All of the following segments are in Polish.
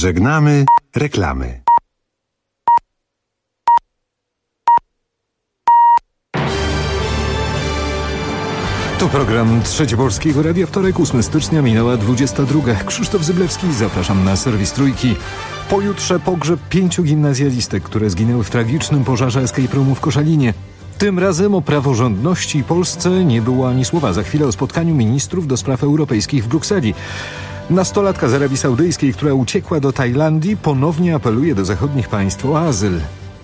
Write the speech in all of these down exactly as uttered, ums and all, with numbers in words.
Żegnamy reklamy. To program Trzeci Polskiego Radia. Wtorek, ósmego stycznia, minęła dwudziesta druga. Krzysztof Zyblewski, zapraszam na serwis Trójki. Pojutrze pogrzeb pięciu gimnazjalistek, które zginęły w tragicznym pożarze Escape Roomu w Koszalinie. Tym razem o praworządności Polsce nie było ani słowa. Za chwilę o spotkaniu ministrów do spraw europejskich w Brukseli. Nastolatka z Arabii Saudyjskiej, która uciekła do Tajlandii, ponownie apeluje do zachodnich państw o azyl.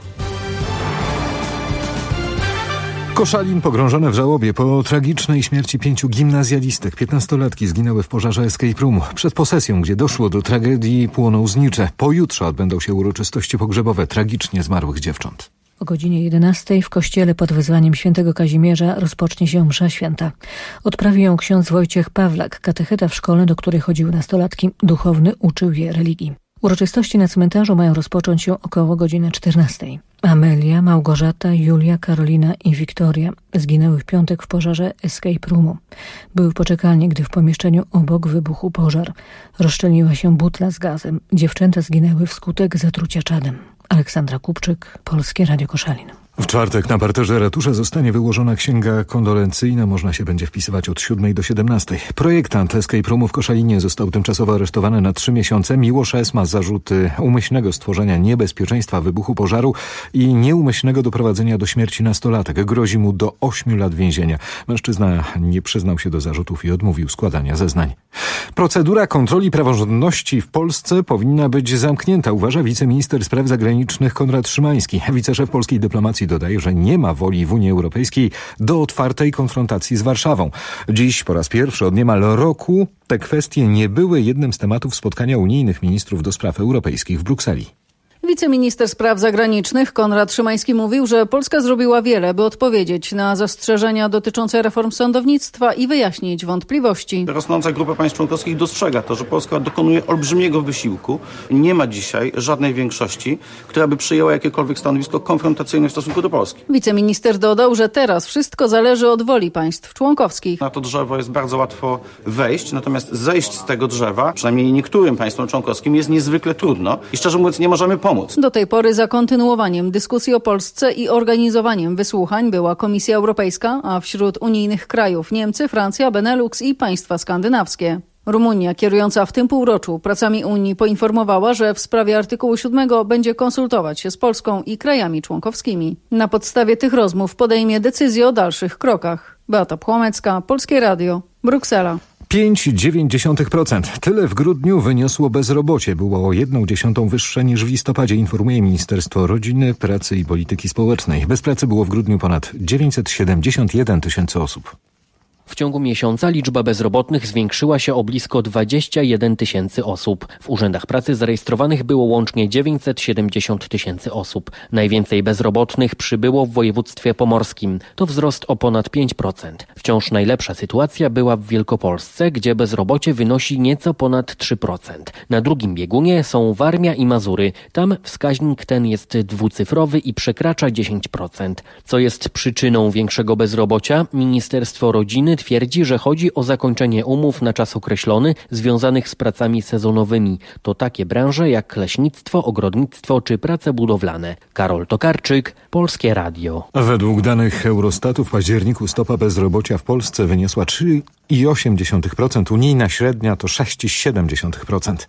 Koszalin pogrążone w żałobie po tragicznej śmierci pięciu gimnazjalistek. Piętnastolatki zginęły w pożarze Escape Roomu. Przed posesją, gdzie doszło do tragedii, płoną znicze. Pojutrze odbędą się uroczystości pogrzebowe tragicznie zmarłych dziewcząt. O godzinie jedenastej w kościele pod wezwaniem świętego Kazimierza rozpocznie się msza święta. Odprawi ją ksiądz Wojciech Pawlak, katecheta w szkole, do której chodziły nastolatki. Duchowny uczył je religii. Uroczystości na cmentarzu mają rozpocząć się około godziny czternastej. Amelia, Małgorzata, Julia, Karolina i Wiktoria zginęły w piątek w pożarze Escape Roomu. Były w poczekalni, gdy w pomieszczeniu obok wybuchł pożar. Rozszczelniła się butla z gazem. Dziewczęta zginęły wskutek zatrucia czadem. Aleksandra Kupczyk, Polskie Radio Koszalin. W czwartek na parterze ratusza zostanie wyłożona księga kondolencyjna. Można się będzie wpisywać od siódmej do siedemnastej. Projektant Escape Roomu w Koszalinie został tymczasowo aresztowany na trzy miesiące. Miłosz S. ma zarzuty umyślnego stworzenia niebezpieczeństwa wybuchu pożaru i nieumyślnego doprowadzenia do śmierci nastolatek. Grozi mu do ośmiu lat więzienia. Mężczyzna nie przyznał się do zarzutów i odmówił składania zeznań. Procedura kontroli praworządności w Polsce powinna być zamknięta, uważa wiceminister spraw zagranicznych Konrad Szymański. Wiceszef polskiej dyplomacji dodaje, że nie ma woli w Unii Europejskiej do otwartej konfrontacji z Warszawą. Dziś po raz pierwszy od niemal roku te kwestie nie były jednym z tematów spotkania unijnych ministrów do spraw europejskich w Brukseli. Wiceminister spraw zagranicznych Konrad Szymański mówił, że Polska zrobiła wiele, by odpowiedzieć na zastrzeżenia dotyczące reform sądownictwa i wyjaśnić wątpliwości. Rosnąca grupa państw członkowskich dostrzega to, że Polska dokonuje olbrzymiego wysiłku. Nie ma dzisiaj żadnej większości, która by przyjęła jakiekolwiek stanowisko konfrontacyjne w stosunku do Polski. Wiceminister dodał, że teraz wszystko zależy od woli państw członkowskich. Na to drzewo jest bardzo łatwo wejść, natomiast zejść z tego drzewa, przynajmniej niektórym państwom członkowskim, jest niezwykle trudno i szczerze mówiąc nie możemy pomóc. Do tej pory za kontynuowaniem dyskusji o Polsce i organizowaniem wysłuchań była Komisja Europejska, a wśród unijnych krajów Niemcy, Francja, Benelux i państwa skandynawskie. Rumunia, kierująca w tym półroczu pracami Unii, poinformowała, że w sprawie artykułu siódmego będzie konsultować się z Polską i krajami członkowskimi. Na podstawie tych rozmów podejmie decyzję o dalszych krokach. Beata Płomecka, Polskie Radio, Bruksela. pięć przecinek dziewięć procent. Tyle w grudniu wyniosło bezrobocie. Było o jedną dziesiątą wyższe niż w listopadzie, informuje Ministerstwo Rodziny, Pracy i Polityki Społecznej. Bez pracy było w grudniu ponad dziewięćset siedemdziesiąt jeden tysięcy osób. W ciągu miesiąca liczba bezrobotnych zwiększyła się o blisko dwadzieścia jeden tysięcy osób. W urzędach pracy zarejestrowanych było łącznie dziewięćset siedemdziesiąt tysięcy osób. Najwięcej bezrobotnych przybyło w województwie pomorskim. To wzrost o ponad pięć procent. Wciąż najlepsza sytuacja była w Wielkopolsce, gdzie bezrobocie wynosi nieco ponad trzy procent. Na drugim biegunie są Warmia i Mazury. Tam wskaźnik ten jest dwucyfrowy i przekracza dziesięć procent. Co jest przyczyną większego bezrobocia? Ministerstwo Rodziny twierdzi, że chodzi o zakończenie umów na czas określony związanych z pracami sezonowymi. To takie branże jak leśnictwo, ogrodnictwo czy prace budowlane. Karol Tokarczyk, Polskie Radio. Według danych Eurostatu w październiku stopa bezrobocia w Polsce wyniosła trzy przecinek osiem procent. Unijna średnia to sześć przecinek siedem procent.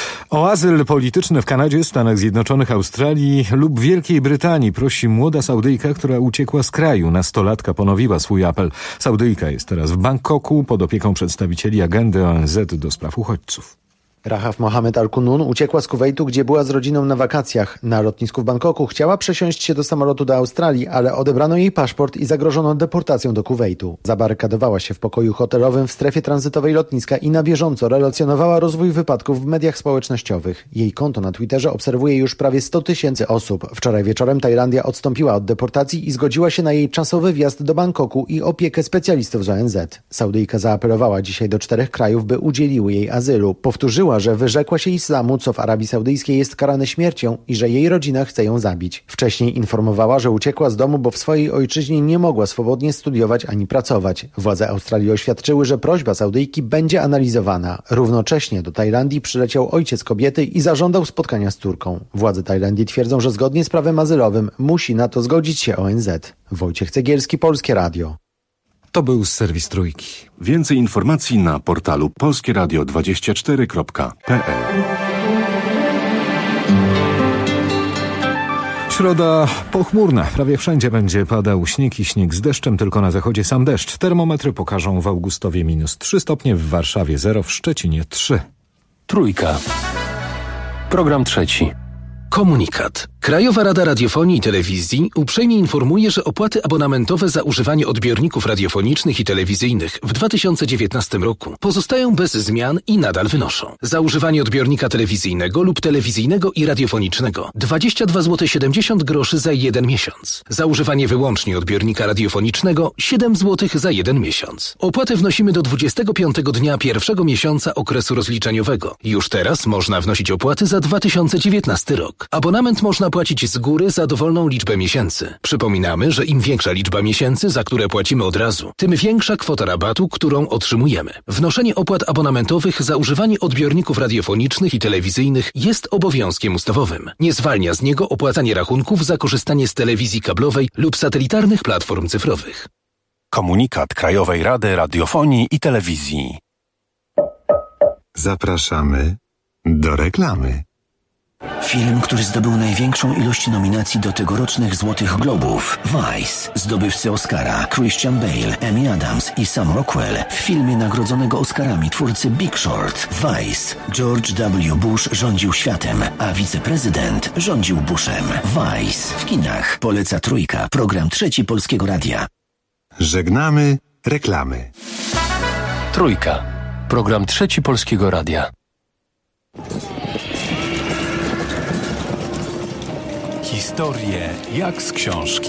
O azyl polityczny w Kanadzie, Stanach Zjednoczonych, Australii lub Wielkiej Brytanii prosi młoda Saudyjka, która uciekła z kraju. Nastolatka ponowiła swój apel. Saudyjka jest teraz w Bangkoku pod opieką przedstawicieli agendy O N Z do spraw uchodźców. Rahaf Mohamed Al-Kunun uciekła z Kuwejtu, gdzie była z rodziną na wakacjach. Na lotnisku w Bangkoku chciała przesiąść się do samolotu do Australii, ale odebrano jej paszport i zagrożono deportacją do Kuwejtu. Zabarykadowała się w pokoju hotelowym w strefie tranzytowej lotniska i na bieżąco relacjonowała rozwój wypadków w mediach społecznościowych. Jej konto na Twitterze obserwuje już prawie sto tysięcy osób. Wczoraj wieczorem Tajlandia odstąpiła od deportacji i zgodziła się na jej czasowy wjazd do Bangkoku i opiekę specjalistów z O N Z. Saudyjka zaapelowała dzisiaj do czterech krajów, by udzieliły jej azylu. Powtórzyła, wyjaśniła, że wyrzekła się islamu, co w Arabii Saudyjskiej jest karane śmiercią i że jej rodzina chce ją zabić. Wcześniej informowała, że uciekła z domu, bo w swojej ojczyźnie nie mogła swobodnie studiować ani pracować. Władze Australii oświadczyły, że prośba Saudyjki będzie analizowana. Równocześnie do Tajlandii przyleciał ojciec kobiety i zażądał spotkania z córką. Władze Tajlandii twierdzą, że zgodnie z prawem azylowym musi na to zgodzić się O N Z. Wojciech Cegielski, Polskie Radio. To był serwis Trójki. Więcej informacji na portalu polskie radio dwadzieścia cztery kropka p l. Środa pochmurna. Prawie wszędzie będzie padał śnieg i śnieg z deszczem, tylko na zachodzie sam deszcz. Termometry pokażą w Augustowie minus trzy stopnie, w Warszawie zero, w Szczecinie trzy. Trójka. Program trzeci. Komunikat. Krajowa Rada Radiofonii i Telewizji uprzejmie informuje, że opłaty abonamentowe za używanie odbiorników radiofonicznych i telewizyjnych w dwa tysiące dziewiętnastym roku pozostają bez zmian i nadal wynoszą. Za używanie odbiornika telewizyjnego lub telewizyjnego i radiofonicznego dwadzieścia dwa złote siedemdziesiąt groszy za jeden miesiąc. Za używanie wyłącznie odbiornika radiofonicznego siedem złotych za jeden miesiąc. Opłaty wnosimy do dwudziestego piątego dnia pierwszego miesiąca okresu rozliczeniowego. Już teraz można wnosić opłaty za dwa tysiące dziewiętnasty rok. Abonament można płacić z góry za dowolną liczbę miesięcy. Przypominamy, że im większa liczba miesięcy, za które płacimy od razu, tym większa kwota rabatu, którą otrzymujemy. Wnoszenie opłat abonamentowych za używanie odbiorników radiofonicznych i telewizyjnych jest obowiązkiem ustawowym. Nie zwalnia z niego opłacanie rachunków za korzystanie z telewizji kablowej lub satelitarnych platform cyfrowych. Komunikat Krajowej Rady Radiofonii i Telewizji. Zapraszamy do reklamy. Film, który zdobył największą ilość nominacji do tegorocznych Złotych Globów. Vice. Zdobywcy Oscara Christian Bale, Amy Adams i Sam Rockwell w filmie nagrodzonego Oscarami twórcy Big Short. Vice. George W. Bush rządził światem, a wiceprezydent rządził Bushem. Vice. W kinach. Poleca Trójka. Program trzeci Polskiego Radia. Żegnamy reklamy. Trójka. Program trzeci Polskiego Radia. Historie jak z książki.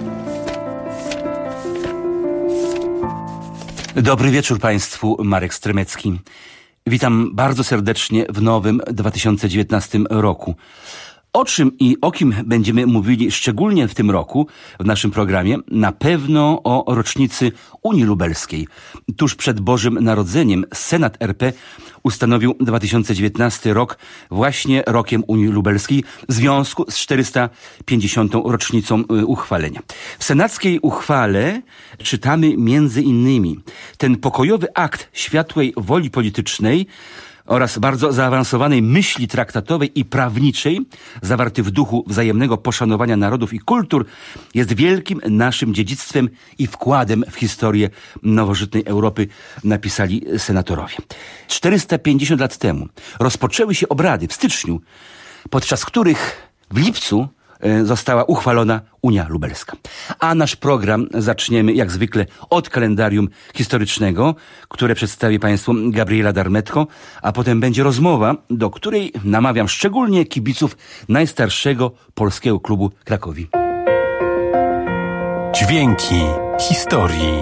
Dobry wieczór Państwu, Marek Stremecki. Witam bardzo serdecznie w nowym dwa tysiące dziewiętnastym roku. O czym i o kim będziemy mówili szczególnie w tym roku w naszym programie? Na pewno o rocznicy Unii Lubelskiej. Tuż przed Bożym Narodzeniem Senat R P ustanowił dwa tysiące dziewiętnasty rok właśnie rokiem Unii Lubelskiej w związku z czterysta pięćdziesiątą rocznicą uchwalenia. W senackiej uchwale czytamy między innymi ten pokojowy akt światłej woli politycznej oraz bardzo zaawansowanej myśli traktatowej i prawniczej, zawarty w duchu wzajemnego poszanowania narodów i kultur, jest wielkim naszym dziedzictwem i wkładem w historię nowożytnej Europy, napisali senatorowie. czterysta pięćdziesiąt lat temu rozpoczęły się obrady w styczniu, podczas których w lipcu została uchwalona Unia Lubelska. A nasz program zaczniemy jak zwykle od kalendarium historycznego, które przedstawi Państwu Gabriela Darmetko, a potem będzie rozmowa, do której namawiam szczególnie kibiców najstarszego polskiego klubu Krakowi. Dźwięki historii.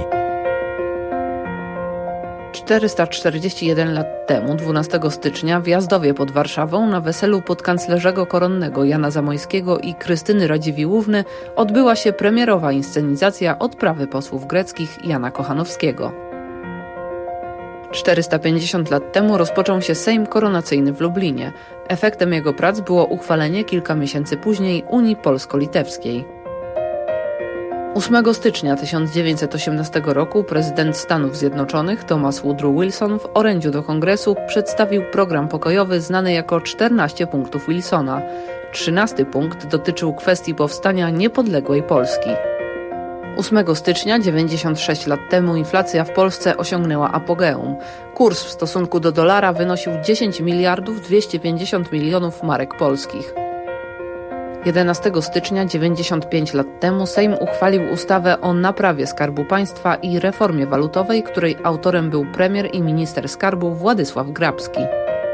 czterysta czterdzieści jeden lat temu, dwunastego stycznia, w Jazdowie pod Warszawą na weselu podkanclerzego koronnego Jana Zamoyskiego i Krystyny Radziwiłłówny odbyła się premierowa inscenizacja odprawy posłów greckich Jana Kochanowskiego. czterysta pięćdziesiąt lat temu rozpoczął się Sejm Koronacyjny w Lublinie. Efektem jego prac było uchwalenie kilka miesięcy później Unii Polsko-Litewskiej. ósmego stycznia tysiąc dziewięćset osiemnastego roku prezydent Stanów Zjednoczonych Thomas Woodrow Wilson w orędziu do Kongresu przedstawił program pokojowy znany jako czternaście punktów Wilsona. trzynasty punkt dotyczył kwestii powstania niepodległej Polski. ósmego stycznia dziewięćdziesiąt sześć lat temu inflacja w Polsce osiągnęła apogeum. Kurs w stosunku do dolara wynosił dziesięć miliardów dwieście pięćdziesiąt milionów marek polskich. jedenastego stycznia dziewięćdziesiąt pięć lat temu Sejm uchwalił ustawę o naprawie Skarbu Państwa i reformie walutowej, której autorem był premier i minister skarbu Władysław Grabski.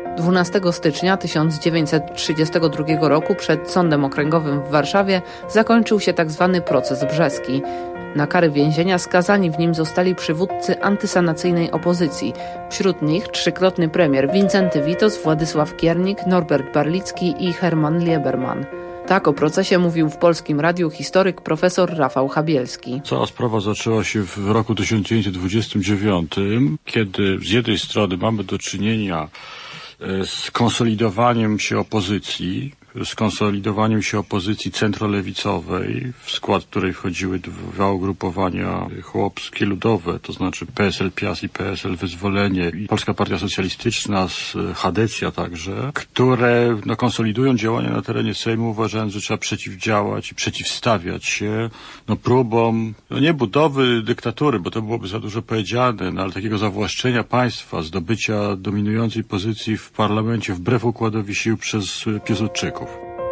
dwunastego stycznia tysiąc dziewięćset trzydziestego drugiego roku przed Sądem Okręgowym w Warszawie zakończył się tzw. proces brzeski. Na kary więzienia skazani w nim zostali przywódcy antysanacyjnej opozycji. Wśród nich trzykrotny premier Wincenty Witos, Władysław Kiernik, Norbert Barlicki i Hermann Lieberman. Tak o procesie mówił w Polskim Radiu historyk profesor Rafał Chabielski. Cała sprawa zaczęła się w roku tysiąc dziewięćset dwudziestym dziewiątym, kiedy z jednej strony mamy do czynienia z konsolidowaniem się opozycji, z konsolidowaniem się opozycji centrolewicowej, w skład której wchodziły dwa ugrupowania chłopskie, ludowe, to znaczy P S L Piast i P S L Wyzwolenie i Polska Partia Socjalistyczna z Hadecja także, które no, konsolidują działania na terenie Sejmu, uważając, że trzeba przeciwdziałać i przeciwstawiać się no, próbom, no nie budowy dyktatury, bo to byłoby za dużo powiedziane, no, ale takiego zawłaszczenia państwa, zdobycia dominującej pozycji w parlamencie wbrew układowi sił przez Piłsudczyków.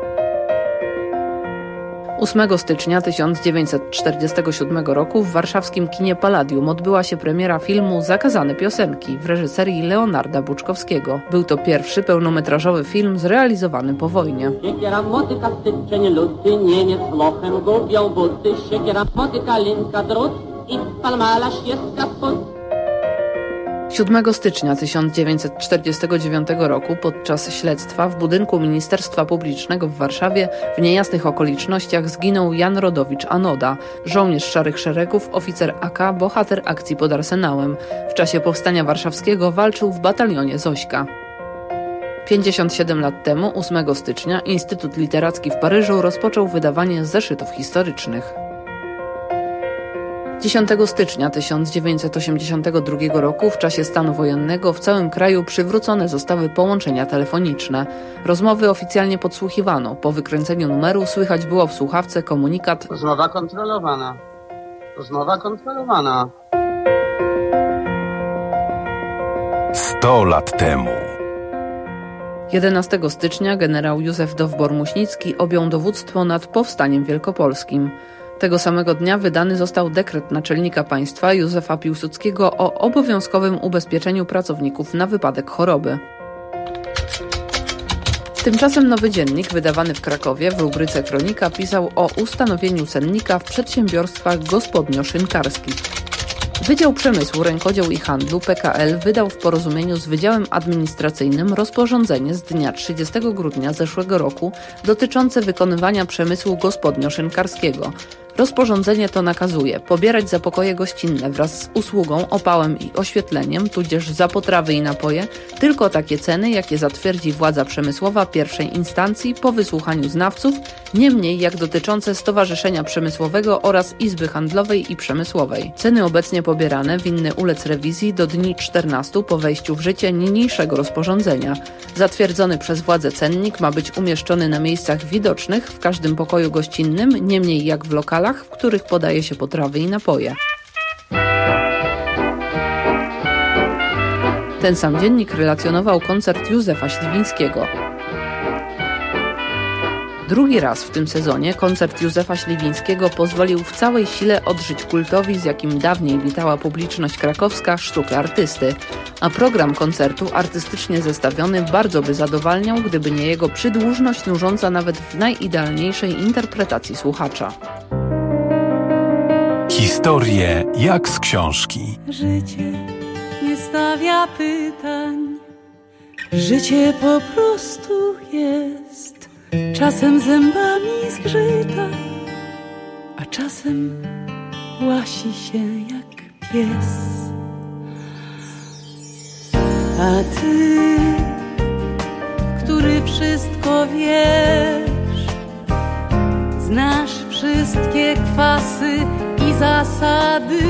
ósmego stycznia tysiąc dziewięćset czterdziestego siódmego roku w warszawskim kinie Palladium odbyła się premiera filmu Zakazane piosenki w reżyserii Leonarda Buczkowskiego. Był to pierwszy pełnometrażowy film zrealizowany po wojnie. Siekiera, motyka, styczeń, luty, Niemiec, Lochem, gubią buty, siekiera, motyka, linka, drut i palmala, ścieżka, spód. siódmego stycznia tysiąc dziewięćset czterdziestego dziewiątego roku podczas śledztwa w budynku Ministerstwa Publicznego w Warszawie w niejasnych okolicznościach zginął Jan Rodowicz Anoda, żołnierz Szarych Szeregów, oficer A K, bohater akcji pod Arsenałem. W czasie Powstania Warszawskiego walczył w batalionie Zośka. pięćdziesiąt siedem lat temu, ósmego stycznia, Instytut Literacki w Paryżu rozpoczął wydawanie zeszytów historycznych. dziesiątego stycznia tysiąc dziewięćset osiemdziesiątego drugiego roku w czasie stanu wojennego w całym kraju przywrócone zostały połączenia telefoniczne. Rozmowy oficjalnie podsłuchiwano. Po wykręceniu numeru słychać było w słuchawce komunikat: rozmowa kontrolowana. Rozmowa kontrolowana. Sto lat temu. jedenastego stycznia generał Józef Dowbor-Muśnicki objął dowództwo nad powstaniem wielkopolskim. Tego samego dnia wydany został dekret naczelnika państwa Józefa Piłsudskiego o obowiązkowym ubezpieczeniu pracowników na wypadek choroby. Tymczasem Nowy Dziennik, wydawany w Krakowie w rubryce Kronika, pisał o ustanowieniu cennika w przedsiębiorstwach gospodnio-szynkarskich. Wydział Przemysłu, Rękodzieł i Handlu P K L wydał w porozumieniu z Wydziałem Administracyjnym rozporządzenie z dnia trzydziestego grudnia zeszłego roku dotyczące wykonywania przemysłu gospodnio-szynkarskiego. Rozporządzenie to nakazuje pobierać za pokoje gościnne wraz z usługą, opałem i oświetleniem, tudzież za potrawy i napoje, tylko takie ceny, jakie zatwierdzi władza przemysłowa pierwszej instancji po wysłuchaniu znawców, nie mniej jak dotyczące Stowarzyszenia Przemysłowego oraz Izby Handlowej i Przemysłowej. Ceny obecnie pobierane winny ulec rewizji do dni czternastu po wejściu w życie niniejszego rozporządzenia. Zatwierdzony przez władzę cennik ma być umieszczony na miejscach widocznych w każdym pokoju gościnnym, nie mniej jak w lokalach, w których podaje się potrawy i napoje. Ten sam dziennik relacjonował koncert Józefa Śliwińskiego. Drugi raz w tym sezonie koncert Józefa Śliwińskiego pozwolił w całej sile odżyć kultowi, z jakim dawniej witała publiczność krakowska, sztukę artysty. A program koncertu, artystycznie zestawiony, bardzo by zadowalniał, gdyby nie jego przydłużność nużąca nawet w najidealniejszej interpretacji słuchacza. Historie jak z książki. Życie nie stawia pytań. Życie po prostu jest. Czasem zębami zgrzyta, a czasem łasi się jak pies. A ty, który wszystko wiesz, znasz wszystkie kwasy i zasady,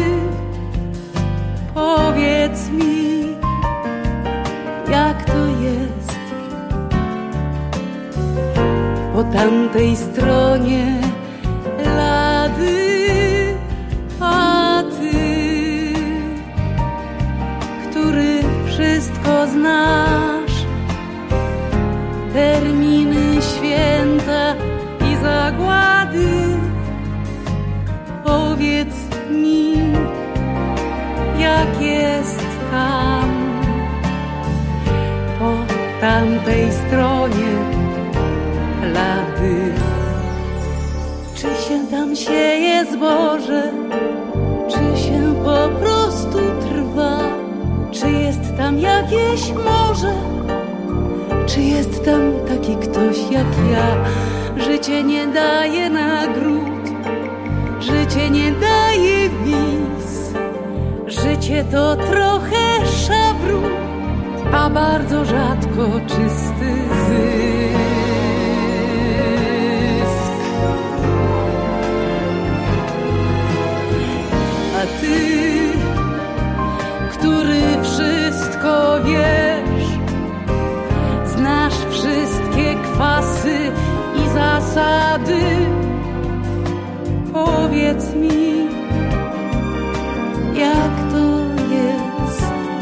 powiedz mi, jak to jest po tamtej stronie lady. A ty, który wszystko znasz, terminy, święta i zagłady, powiedz mi, jak jest tam po tamtej stronie lady. Czy się tam sieje zboże, czy się po prostu trwa? Czy jest tam jakieś morze? Czy jest tam taki ktoś jak ja? Życie nie daje nagród, życie nie daje wiz. Życie to trochę szabru, a bardzo rzadko czysty zysk. A ty, który wszystko wiesz, znasz wszystkie kwasy i zasady, powiedz mi, jak to jest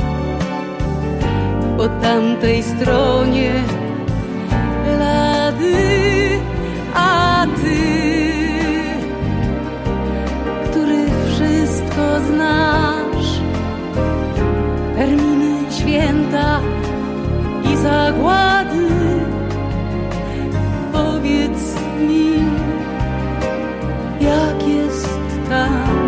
po tamtej stronie lady. A ty, który wszystko znasz, terminy, święta i zagłady, powiedz mi, jak jest tam.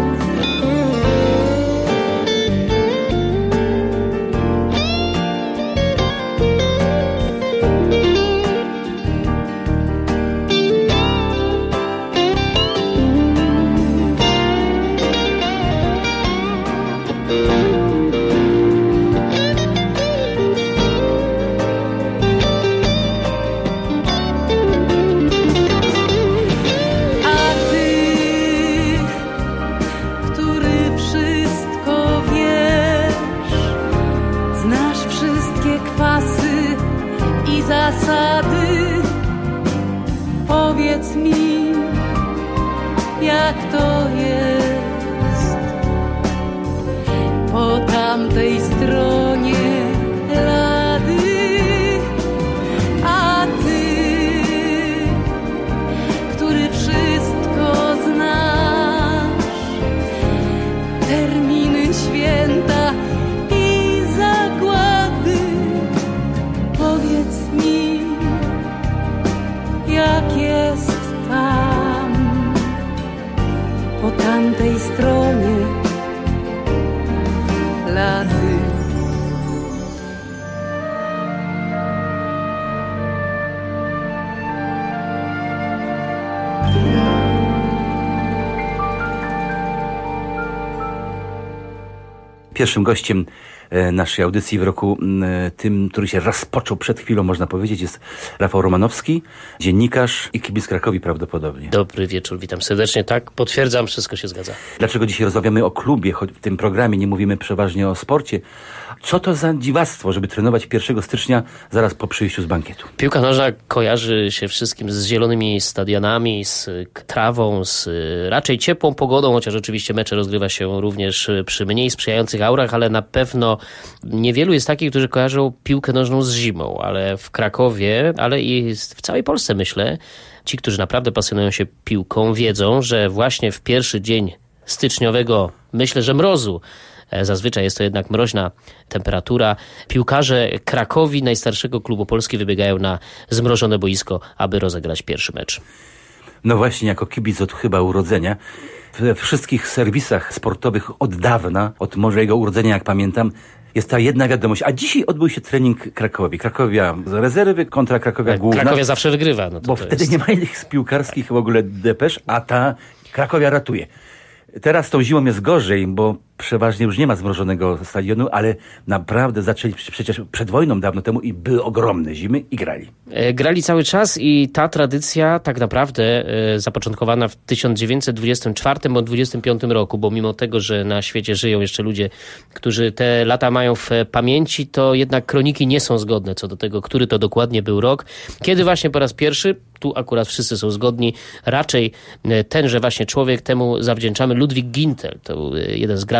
Zasady, powiedz mi, jak to jest po tamtej stronie lady. A ty, który wszystko znasz, terminy, święta i zagłady, powiedz mi, jak jest tam po tamtej stronie lady. Pierwszym gościem naszej audycji w roku tym, który się rozpoczął przed chwilą, można powiedzieć, jest Rafał Romanowski, dziennikarz i kibic Krakowi prawdopodobnie. Dobry wieczór, witam serdecznie. Tak, potwierdzam, wszystko się zgadza. Dlaczego dzisiaj rozmawiamy o klubie, choć w tym programie nie mówimy przeważnie o sporcie? Co to za dziwactwo, żeby trenować pierwszego stycznia zaraz po przyjściu z bankietu? Piłka nożna kojarzy się wszystkim z zielonymi stadionami, z trawą, z raczej ciepłą pogodą, chociaż oczywiście mecze rozgrywa się również przy mniej sprzyjających aurach, ale na pewno niewielu jest takich, którzy kojarzą piłkę nożną z zimą, ale w Krakowie, ale i w całej Polsce, myślę, ci, którzy naprawdę pasjonują się piłką, wiedzą, że właśnie w pierwszy dzień styczniowego, myślę, że mrozu, zazwyczaj jest to jednak mroźna temperatura, piłkarze Krakowi, najstarszego klubu Polski, wybiegają na zmrożone boisko, aby rozegrać pierwszy mecz. No właśnie, jako kibic od chyba urodzenia, we wszystkich serwisach sportowych od dawna, od mojego urodzenia, jak pamiętam, jest ta jedna wiadomość. A dzisiaj odbył się trening Krakowi. Krakowia z rezerwy kontra Krakowia główna. Krakowia zawsze wygrywa. No to bo to wtedy jest... nie ma innych piłkarskich w ogóle depesz, a ta Krakowia ratuje. Teraz tą zimą jest gorzej, bo przeważnie już nie ma zmrożonego stadionu, ale naprawdę zaczęli przecież przed wojną dawno temu i były ogromne zimy i grali. Grali cały czas i ta tradycja tak naprawdę zapoczątkowana w tysiąc dziewięćset dwudziestym czwartym bądź dwudziestym piątym roku, bo mimo tego, że na świecie żyją jeszcze ludzie, którzy te lata mają w pamięci, to jednak kroniki nie są zgodne co do tego, który to dokładnie był rok. Kiedy właśnie po raz pierwszy, tu akurat wszyscy są zgodni, raczej tenże właśnie człowiek, temu zawdzięczamy Ludwik Gintel, to jeden z graczy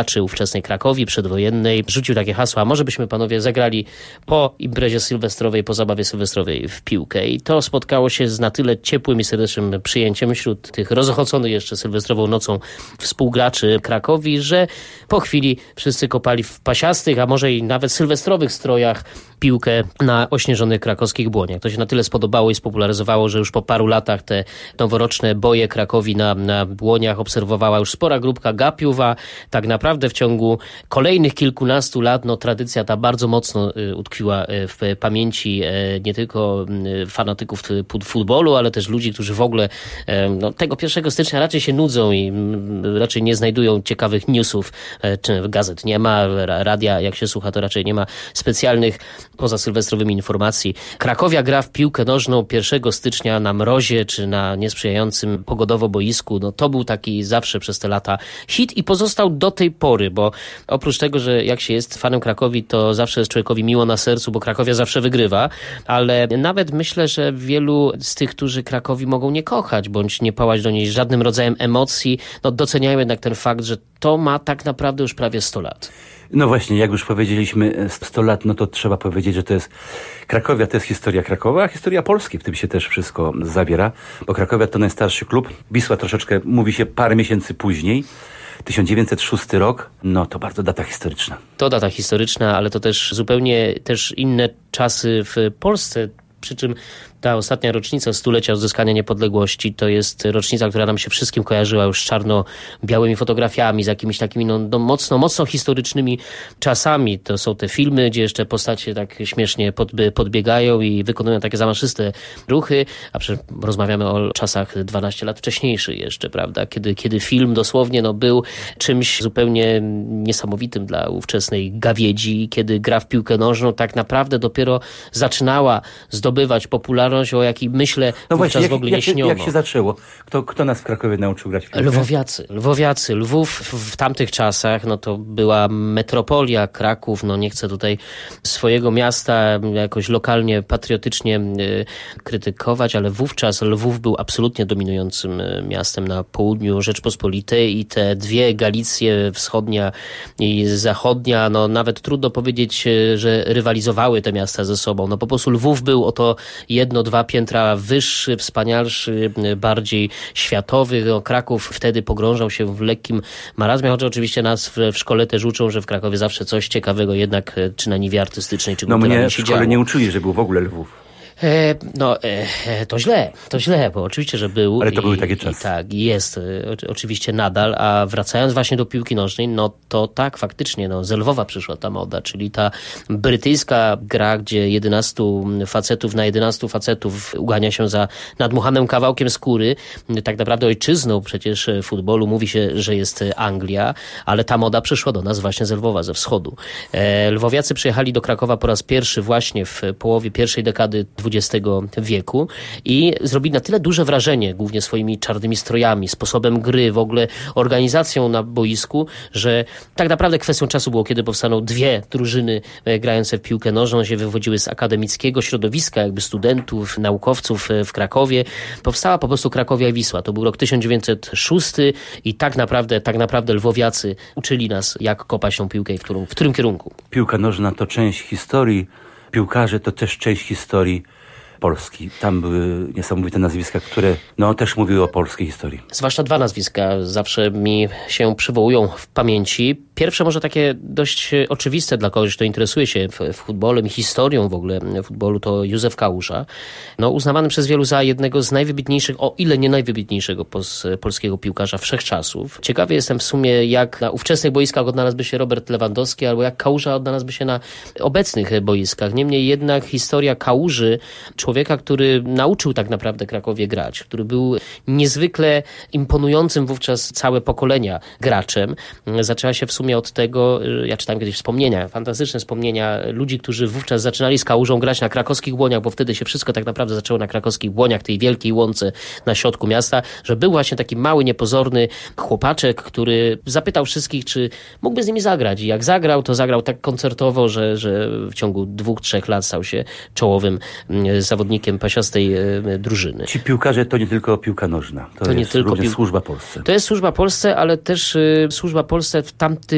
graczy ówczesnej Krakowii przedwojennej rzucił takie hasło, a może byśmy panowie zagrali po imprezie sylwestrowej, po zabawie sylwestrowej w piłkę. I to spotkało się z na tyle ciepłym i serdecznym przyjęciem wśród tych rozochoconych jeszcze sylwestrową nocą współgraczy Krakowi, że po chwili wszyscy kopali w pasiastych, a może i nawet sylwestrowych strojach piłkę na ośnieżonych krakowskich błoniach. To się na tyle spodobało i spopularyzowało, że już po paru latach te noworoczne boje Krakowi na, na błoniach obserwowała już spora grupka gapiów, a tak naprawdę w ciągu kolejnych kilkunastu lat no, tradycja ta bardzo mocno y, utkwiła y, w pamięci y, nie tylko y, fanatyków y, futbolu, ale też ludzi, którzy w ogóle y, no, tego pierwszego stycznia raczej się nudzą i y, raczej nie znajdują ciekawych newsów, y, czy gazet nie ma, radia jak się słucha to raczej nie ma specjalnych poza sylwestrowymi informacji. Krakowia gra w piłkę nożną pierwszego stycznia na mrozie, czy na niesprzyjającym pogodowo boisku. No to był taki zawsze przez te lata hit i pozostał do tej pory, bo oprócz tego, że jak się jest fanem Krakowi, to zawsze jest człowiekowi miło na sercu, bo Krakowia zawsze wygrywa, ale nawet myślę, że wielu z tych, którzy Krakowi mogą nie kochać, bądź nie pałać do niej żadnym rodzajem emocji, no doceniają jednak ten fakt, że to ma tak naprawdę już prawie sto lat. No właśnie, jak już powiedzieliśmy sto lat, no to trzeba powiedzieć, że to jest Krakowia, to jest historia Krakowa, a historia Polski w tym się też wszystko zawiera, bo Krakowia to najstarszy klub, Wisła troszeczkę mówi się parę miesięcy później, tysiąc dziewięćset szósty rok, no to bardzo data historyczna. To data historyczna, ale to też zupełnie też inne czasy w Polsce, przy czym ta ostatnia rocznica stulecia odzyskania niepodległości to jest rocznica, która nam się wszystkim kojarzyła już z czarno-białymi fotografiami, z jakimiś takimi no, no mocno, mocno historycznymi czasami. To są te filmy, gdzie jeszcze postacie tak śmiesznie podby, podbiegają i wykonują takie zamaszyste ruchy, a przecież rozmawiamy o czasach dwanaście lat wcześniejszych jeszcze, prawda? Kiedy, kiedy film dosłownie no, był czymś zupełnie niesamowitym dla ówczesnej gawiedzi, kiedy gra w piłkę nożną tak naprawdę dopiero zaczynała zdobywać popularność, o jakiej myślę no wówczas właśnie, jak, w ogóle jak, nie śniono. Jak się zaczęło? Kto, kto nas w Krakowie nauczył grać w piłkę? Lwowiacy. Lwowiacy. Lwów w, w tamtych czasach, no to była metropolia Kraków, no nie chcę tutaj swojego miasta jakoś lokalnie, patriotycznie y, krytykować, ale wówczas Lwów był absolutnie dominującym miastem na południu Rzeczpospolitej i te dwie Galicje, wschodnia i zachodnia, no nawet trudno powiedzieć, że rywalizowały te miasta ze sobą. No po prostu Lwów był o to jedno, dwa piętra wyższy, wspanialszy, bardziej światowy. No, Kraków wtedy pogrążał się w lekkim marazmie, choć oczywiście nas w, w szkole też uczą, że w Krakowie zawsze coś ciekawego jednak czy na niwie artystycznej, czy kulturalnej no mnie w się szkole działo. nie uczyli, że był w ogóle Lwów. E, no, e, to źle, to źle, bo oczywiście, że był. Ale to i, były takie czasy. I tak, jest, e, oczywiście nadal, a wracając właśnie do piłki nożnej, no to tak, faktycznie, no z Lwowa przyszła ta moda, czyli ta brytyjska gra, gdzie jedenastu facetów na jedenastu facetów ugania się za nadmuchanym kawałkiem skóry. Tak naprawdę ojczyzną przecież futbolu mówi się, że jest Anglia, ale ta moda przyszła do nas właśnie z Lwowa, ze wschodu. E, Lwowiacy przyjechali do Krakowa po raz pierwszy właśnie w połowie pierwszej dekady dwudziestego wieku i zrobili na tyle duże wrażenie, głównie swoimi czarnymi strojami, sposobem gry, w ogóle organizacją na boisku, że tak naprawdę kwestią czasu było, kiedy powstaną dwie drużyny grające w piłkę nożną, się wywodziły z akademickiego środowiska, jakby studentów, naukowców w Krakowie. Powstała po prostu Krakowia i Wisła. To był rok tysiąc dziewięćset szósty i tak naprawdę, tak naprawdę Lwowiacy uczyli nas, jak kopać tą piłkę i w którym, w którym kierunku. Piłka nożna to część historii, piłkarze to też część historii Polski. Tam były niesamowite nazwiska, które no też mówiły o polskiej historii. Zwłaszcza dwa nazwiska zawsze mi się przywołują w pamięci. Pierwsze może takie dość oczywiste dla kogoś, kto interesuje się futbolem i historią w ogóle futbolu, to Józef Kałuża. No, uznawany przez wielu za jednego z najwybitniejszych, o ile nie najwybitniejszego pos, polskiego piłkarza wszechczasów. Ciekawy jestem w sumie, jak na ówczesnych boiskach odnalazłby się Robert Lewandowski, albo jak Kałuża odnalazłby się na obecnych boiskach. Niemniej jednak historia Kałuży, człowieka, który nauczył tak naprawdę Krakowie grać, który był niezwykle imponującym wówczas całe pokolenia graczem. Zaczęła się w sumie od tego, ja czytałem kiedyś wspomnienia, fantastyczne wspomnienia ludzi, którzy wówczas zaczynali z Kałużą grać na krakowskich Błoniach, bo wtedy się wszystko tak naprawdę zaczęło na krakowskich Błoniach, tej wielkiej łące na środku miasta, że był właśnie taki mały, niepozorny chłopaczek, który zapytał wszystkich, czy mógłby z nimi zagrać. I jak zagrał, to zagrał tak koncertowo, że, że w ciągu dwóch, trzech lat stał się czołowym zawodnikiem pasiastej drużyny. Ci piłkarze to nie tylko piłka nożna. To, to jest nie tylko pił... służba Polsce. To jest służba Polsce, ale też y, służba Polsce w tamtym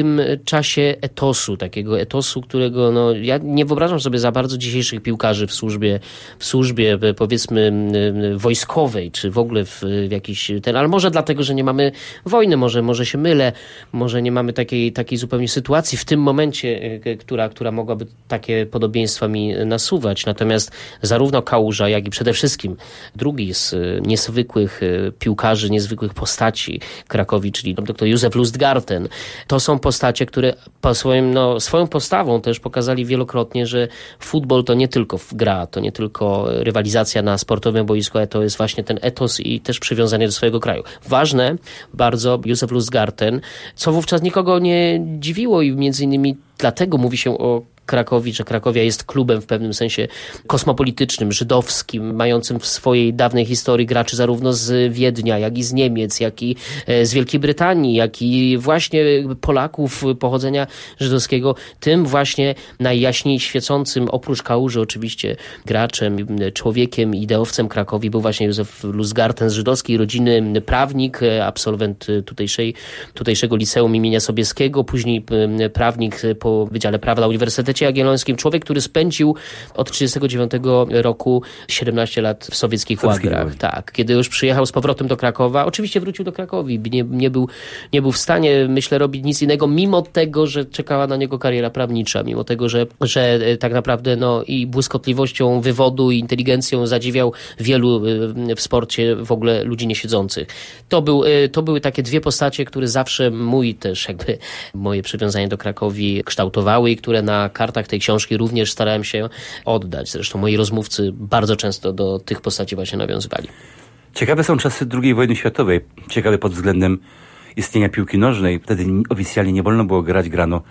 tym czasie etosu, takiego etosu, którego no, ja nie wyobrażam sobie za bardzo dzisiejszych piłkarzy w służbie, w służbie powiedzmy wojskowej, czy w ogóle w, w jakiś ten, ale może dlatego, że nie mamy wojny, może, może się mylę, może nie mamy takiej, takiej zupełnie sytuacji w tym momencie, która, która mogłaby takie podobieństwa mi nasuwać. Natomiast zarówno Kałuża, jak i przede wszystkim drugi z niezwykłych piłkarzy, niezwykłych postaci Krakowi, czyli dr Józef Lustgarten, to są postacie, które po swoim, no, swoją postawą też pokazali wielokrotnie, że futbol to nie tylko gra, to nie tylko rywalizacja na sportowym boisku, ale to jest właśnie ten etos i też przywiązanie do swojego kraju. Ważne bardzo Józef Lustgarten, co wówczas nikogo nie dziwiło i między innymi dlatego mówi się o Krakowi, że Krakowia jest klubem w pewnym sensie kosmopolitycznym, żydowskim, mającym w swojej dawnej historii graczy zarówno z Wiednia, jak i z Niemiec, jak i z Wielkiej Brytanii, jak i właśnie Polaków pochodzenia żydowskiego. Tym właśnie najjaśniej świecącym, oprócz Kałuży oczywiście, graczem, człowiekiem, ideowcem Krakowi był właśnie Józef Lustgarten z żydowskiej rodziny, prawnik, absolwent tutejszej, tutejszego liceum imienia Sobieskiego, później prawnik po Wydziale Prawa na Uniwersytecie Jagiellońskim. Człowiek, który spędził od tysiąc dziewięćset trzydziestego dziewiątego roku siedemnaście lat w sowieckich łagrach. Tak, kiedy już przyjechał z powrotem do Krakowa, oczywiście wrócił do Krakowi, nie, nie, był, nie był w stanie, myślę, robić nic innego, mimo tego, że czekała na niego kariera prawnicza, mimo tego, że, że tak naprawdę no, i błyskotliwością wywodu i inteligencją zadziwiał wielu w sporcie w ogóle ludzi niesiedzących. To, był, to były takie dwie postacie, które zawsze mój też jakby moje przywiązanie do Krakowi kształtowały i które na kartach tej książki również starałem się oddać. Zresztą moi rozmówcy bardzo często do tych postaci właśnie nawiązywali. Ciekawe są czasy drugiej wojny światowej. Ciekawe pod względem istnienia piłki nożnej. Wtedy oficjalnie nie wolno było grać, grano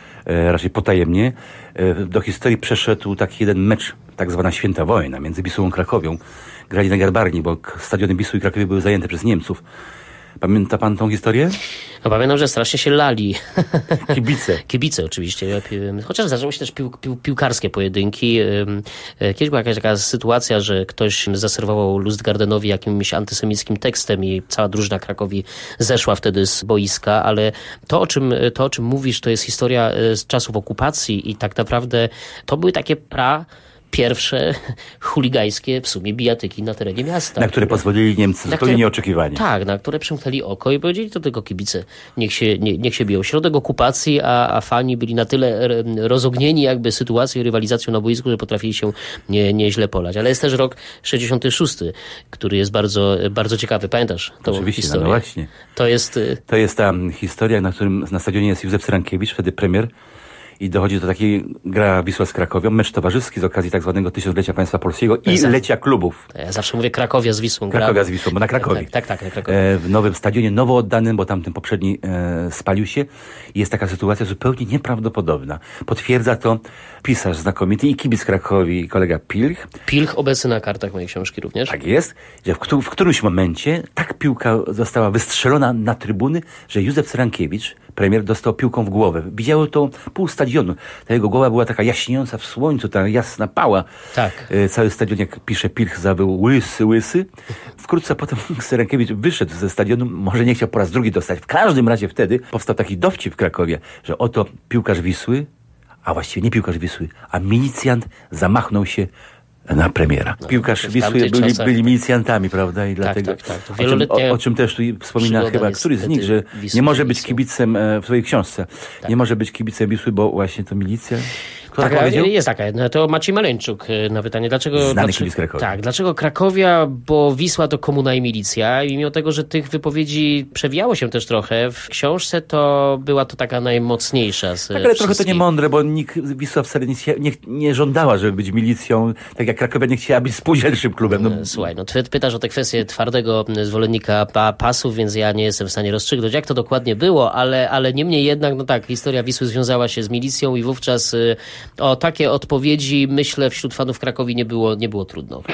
e, raczej potajemnie. E, do historii przeszedł taki jeden mecz, tak zwana Święta Wojna, między Wisłą a Krakowią. Grali na Garbarni, bo stadiony Wisły i Krakowie były zajęte przez Niemców. Pamięta pan tą historię? No pamiętam, że strasznie się lali. Kibice. Kibice oczywiście. Chociaż zdarzały się też pił, pił, piłkarskie pojedynki. Kiedyś była jakaś taka sytuacja, że ktoś zaserwował Lustgardenowi jakimś antysemickim tekstem i cała drużyna Krakowi zeszła wtedy z boiska, ale to o czym, to, o czym mówisz, to jest historia z czasów okupacji i tak naprawdę to były takie pra pierwsze chuligańskie w sumie bijatyki na terenie miasta. Na które pozwolili Niemcy zupełnie nieoczekiwanie. Tak, na które przymknęli oko i powiedzieli to tylko kibice. Niech się, nie, niech się biją. Środek okupacji, a, a fani byli na tyle rozognieni jakby sytuacją i rywalizacją na boisku, że potrafili się nie, nieźle polać. Ale jest też rok sześćdziesiąty szósty, który jest bardzo, bardzo ciekawy. Pamiętasz tą Oczywiście, historię? No właśnie. To jest... To jest ta historia, na którym na stadionie jest Józef Cyrankiewicz, wtedy premier. I dochodzi do takiej gra Wisła z Krakowią, mecz towarzyski z okazji tak zwanego tysiąclecia państwa polskiego i za... lecia klubów. Ja zawsze mówię Krakowia z Wisłą. Krakowia z Wisłą, bo na Krakowie. Tak, tak, tak na Krakowie. E, w nowym stadionie, nowo oddanym, bo tamten poprzedni e, spalił się. I jest taka sytuacja zupełnie nieprawdopodobna. Potwierdza to pisarz znakomity i kibic Krakowi, i kolega Pilch. Pilch obecny na kartach mojej książki również. Tak jest, że w, w którymś momencie tak piłka została wystrzelona na trybuny, że Józef Cyrankiewicz, premier, dostał piłką w głowę. Widziało to pół stadionu. Ta jego głowa była taka jaśniejąca w słońcu, ta jasna pała. Tak. E, cały stadion, jak pisze Pilch, zawył łysy, łysy. Wkrótce potem Cyrankiewicz wyszedł ze stadionu, może nie chciał po raz drugi dostać. W każdym razie wtedy powstał taki dowcip w Krakowie, że oto piłkarz Wisły, a właściwie nie piłkarz Wisły, a milicjant zamachnął się na premiera. No, Piłkarz Wisły byli, czasach, byli milicjantami, prawda? I dlatego, tak, tak, tak. O, czym, o, o czym też tu wspomina chyba któryś z nich, że nie może być kibicem w swojej książce. Tak. Nie może być kibicem Wisły, bo właśnie to milicja. Kto taka, tak jest taka jedna. To Maciej Maleńczuk na pytanie, dlaczego... Znany dlaczego, kibic Krakowia. Tak, dlaczego Krakowia, bo Wisła to komuna i milicja i mimo tego, że tych wypowiedzi przewijało się też trochę, w książce to była to taka najmocniejsza z tak, ale trochę to niemądre, bo nikt, Wisła wcale nie, nie, nie żądała, żeby być milicją, tak jak Krakowia nie chciała być spółdzielczym klubem. No. Słuchaj, no ty pytasz o tę kwestię twardego zwolennika pa, pasów, więc ja nie jestem w stanie rozstrzygnąć, jak to dokładnie było, ale, ale niemniej jednak, no tak, historia Wisły związała się z milicją i wówczas y, o takie odpowiedzi, myślę, wśród fanów Krakowi nie było, nie było trudno.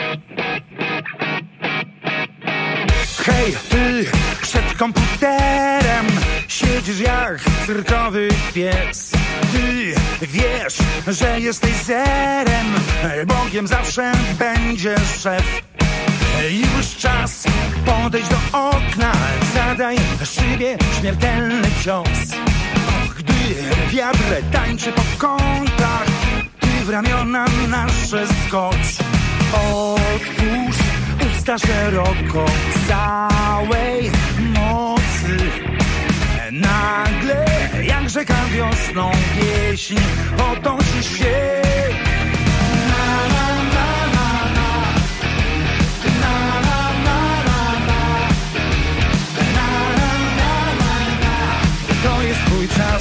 Hej, ty przed komputerem siedzisz jak cyrkowy pies. Ty wiesz, że jesteś zerem, Bogiem zawsze będziesz szef. Już czas podejść do okna, zadaj szybie śmiertelny cios. wiatr tańczy po kątach, ty w ramiona nasze skocz. Otwórz usta szeroko całej mocy. Nagle jak rzeka wiosną pieśń potoczy się. Na, na, na, na, na. Na, na, na, na, na. Na, na, na, na, na. To jest twój czas.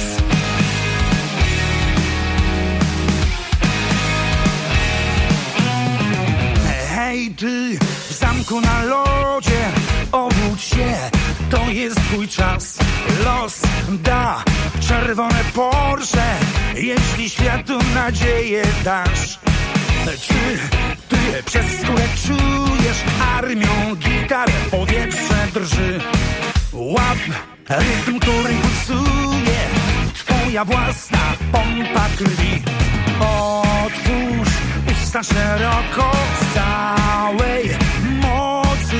Hej ty w zamku na lodzie, obudź się, to jest twój czas. Los da czerwone Porsche, jeśli światu nadzieję dasz. Czy ty przez skórę czujesz armią gitar, powietrze drży. Łap rytm, który pulsuje, twoja własna pompa krwi. Otwórz usta szeroko z całej mocy.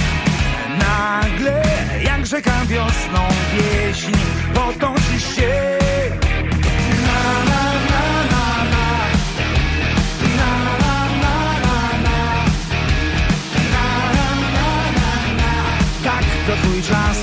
Nagle jak rzeka wiosną pieśń potoczy się. Na, na, na, na, na. Na, na, na, na, na. Na, na, na, na, na. Tak, to twój czas.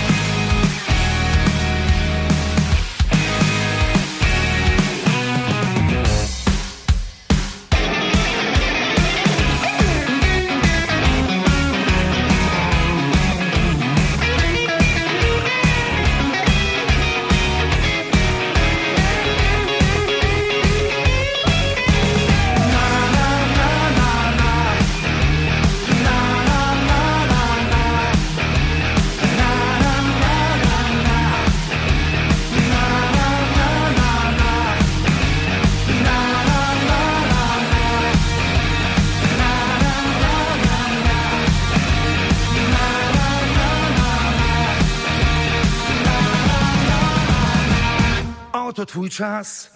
To twój czas.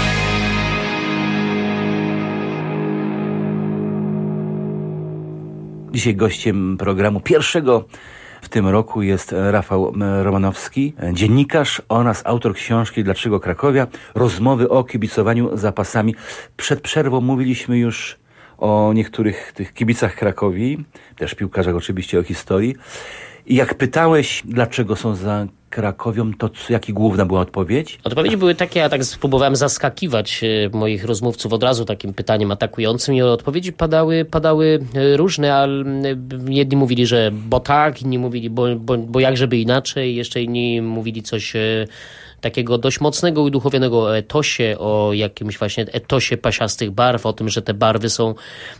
Dzisiaj gościem programu pierwszego w tym roku jest Rafał Romanowski, dziennikarz oraz autor książki Dlaczego Krakowia? Rozmowy o kibicowaniu za pasami. Przed przerwą mówiliśmy już o niektórych tych kibicach Krakowi, też piłkarzach oczywiście, o historii. I jak pytałeś, dlaczego są za Krakowią, to co, jaka główna była odpowiedź? Odpowiedzi były takie, ja tak spróbowałem zaskakiwać moich rozmówców od razu takim pytaniem atakującym i odpowiedzi padały, padały różne, ale jedni mówili, że bo tak, inni mówili, bo, bo, bo jak żeby inaczej, jeszcze inni mówili coś takiego dość mocnego i uduchowionego o etosie, o jakimś właśnie etosie pasiastych barw, o tym, że te barwy są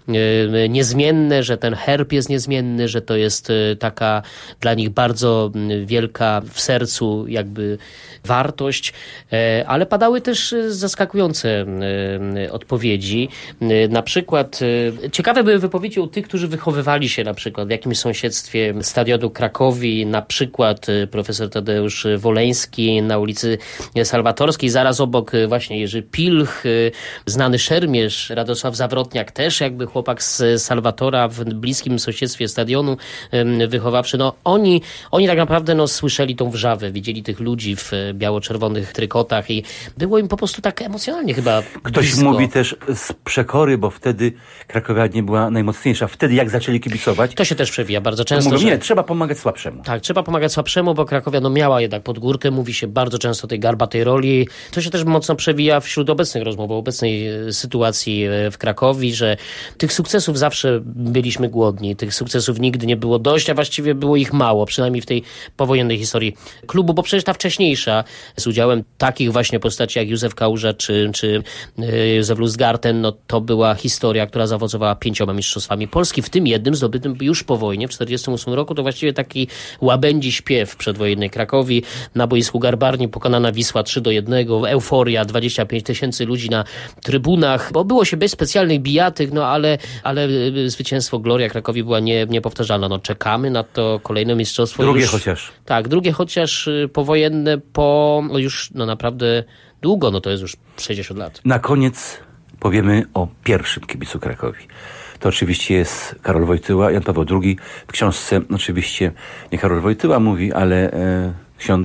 e, niezmienne, że ten herb jest niezmienny, że to jest e, taka dla nich bardzo wielka w sercu jakby wartość, e, ale padały też zaskakujące e, odpowiedzi. E, na przykład e, ciekawe były wypowiedzi u tych, którzy wychowywali się na przykład w jakimś sąsiedztwie stadionu Krakowi, na przykład e, profesor Tadeusz Woleński na ulicy Salwatorskiej, zaraz obok właśnie Jerzy Pilch, znany szermierz Radosław Zawrotniak, też jakby chłopak z Salwatora w bliskim sąsiedztwie stadionu wychowawczy. No oni, oni tak naprawdę no, słyszeli tą wrzawę, widzieli tych ludzi w biało-czerwonych trykotach i było im po prostu tak emocjonalnie chyba Ktoś blisko. mówi też z przekory, bo wtedy Krakowia nie była najmocniejsza. Wtedy jak zaczęli kibicować? To się też przewija bardzo często. Mówią, że... Nie, trzeba pomagać słabszemu. Tak, trzeba pomagać słabszemu, bo Krakowia no, miała jednak pod górkę, mówi się bardzo często o tej garbatej roli. To się też mocno przewija wśród obecnych rozmów, obecnej sytuacji w Krakowi, że tych sukcesów zawsze byliśmy głodni, tych sukcesów nigdy nie było dość, a właściwie było ich mało, przynajmniej w tej powojennej historii klubu, bo przecież ta wcześniejsza z udziałem takich właśnie postaci jak Józef Kałuża czy, czy Józef Lustgarten, no to była historia, która zaowocowała pięcioma mistrzostwami Polski, w tym jednym zdobytym już po wojnie w czterdziestym ósmym roku. To właściwie taki łabędzi śpiew przedwojennej Krakowi. Na boisku Garbarni pokonana Wisła trzy do jednego, euforia, dwadzieścia pięć tysięcy ludzi na trybunach, bo było się bez specjalnych bijatyk, no ale, ale zwycięstwo, gloria Krakowi była nie, niepowtarzalna. No czekamy na to kolejne mistrzostwo. Drugie już, chociaż. Tak, drugie chociaż powojenne po no już no naprawdę długo, no to jest już sześćdziesiąt lat. Na koniec powiemy o pierwszym kibicu Krakowi. To oczywiście jest Karol Wojtyła, Jan Paweł drugi. W książce oczywiście nie Karol Wojtyła mówi, ale e, ksiądz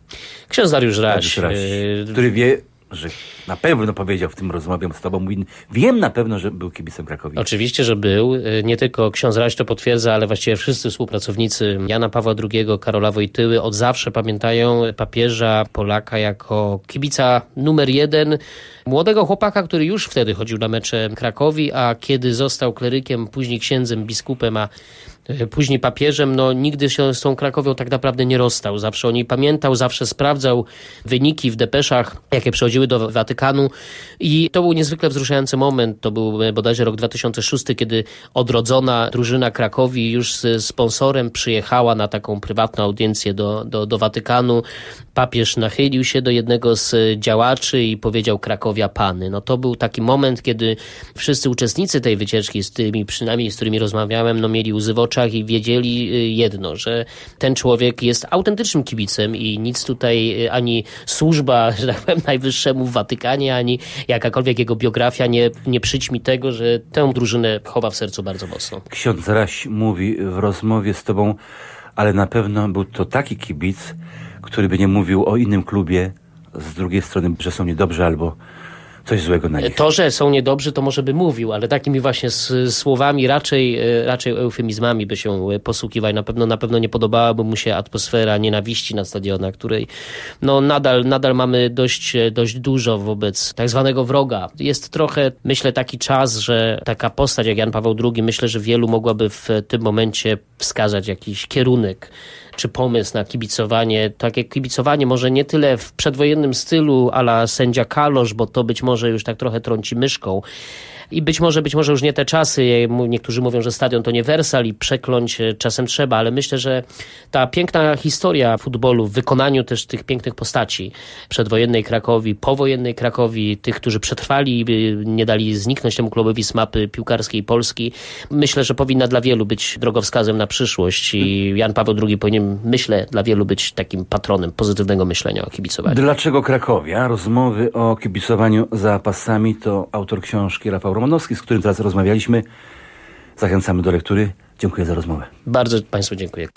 Ksiądz Dariusz Raś, Raś yy... który wie, że na pewno powiedział w tym rozmowie z tobą, mówi, wiem na pewno, że był kibicem Krakowi. Oczywiście, że był. Nie tylko ksiądz Raś to potwierdza, ale właściwie wszyscy współpracownicy Jana Pawła drugiego, Karola Wojtyły od zawsze pamiętają papieża Polaka jako kibica numer jeden, młodego chłopaka, który już wtedy chodził na mecze Krakowi, a kiedy został klerykiem, później księdzem, biskupem, a później papieżem, no nigdy się z tą Krakowią tak naprawdę nie rozstał. Zawsze o niej pamiętał, zawsze sprawdzał wyniki w depeszach, jakie przychodziły do Watykanu i to był niezwykle wzruszający moment. To był bodajże rok dwa tysiące szósty, kiedy odrodzona drużyna Krakowi już z sponsorem przyjechała na taką prywatną audiencję do, do, do Watykanu. Papież nachylił się do jednego z działaczy i powiedział: Krakowia Pany. No to był taki moment, kiedy wszyscy uczestnicy tej wycieczki, z tymi przynajmniej, z którymi rozmawiałem, no mieli łzy w oczach i wiedzieli jedno, że ten człowiek jest autentycznym kibicem i nic tutaj ani służba, że tak powiem, najwyższemu w Watykanie, ani jakakolwiek jego biografia nie, nie przyćmi tego, że tę drużynę chowa w sercu bardzo mocno. Ksiądz Raś mówi w rozmowie z tobą, ale na pewno był to taki kibic, który by nie mówił o innym klubie z drugiej strony, że są niedobrzy albo coś złego na nich. To, że są niedobrzy, to może by mówił, ale takimi właśnie słowami, raczej, raczej eufemizmami by się posługiwał. Na pewno, na pewno nie podobałaby mu się atmosfera nienawiści na stadionach, której no nadal, nadal mamy dość, dość dużo wobec tak zwanego wroga. Jest trochę, myślę, taki czas, że taka postać jak Jan Paweł drugi, myślę, że wielu mogłaby w tym momencie wskazać jakiś kierunek czy pomysł na kibicowanie. Takie kibicowanie może nie tyle w przedwojennym stylu a la sędzia Kalosz, bo to być może już tak trochę trąci myszką. I być może, być może już nie te czasy. Niektórzy mówią, że stadion to nie Wersal i przekląć czasem trzeba, ale myślę, że ta piękna historia futbolu w wykonaniu też tych pięknych postaci przedwojennej Krakowi, powojennej Krakowi, tych, którzy przetrwali i nie dali zniknąć temu klubowi z mapy piłkarskiej Polski, myślę, że powinna dla wielu być drogowskazem na przyszłość i Jan Paweł drugi powinien, myślę, dla wielu być takim patronem pozytywnego myślenia o kibicowaniu. Dlaczego Krakowia? Rozmowy o kibicowaniu za pasami to autor książki Rafał Romanowski, z którym teraz rozmawialiśmy. Zachęcamy do lektury. Dziękuję za rozmowę. Bardzo Państwu dziękuję.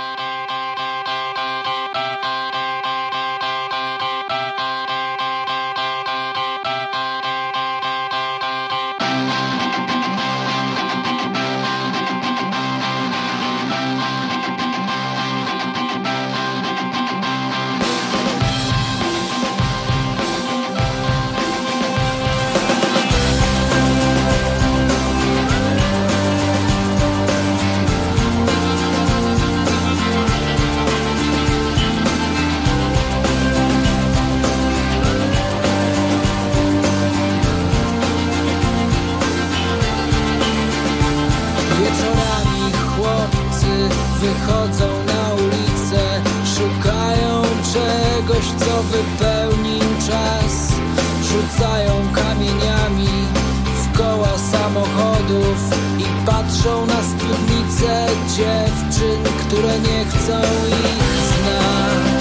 Wychodzą na ulicę, szukają czegoś, co wypełni im czas. Rzucają kamieniami w koła samochodów i patrzą na spódnice dziewczyn, które nie chcą ich znać.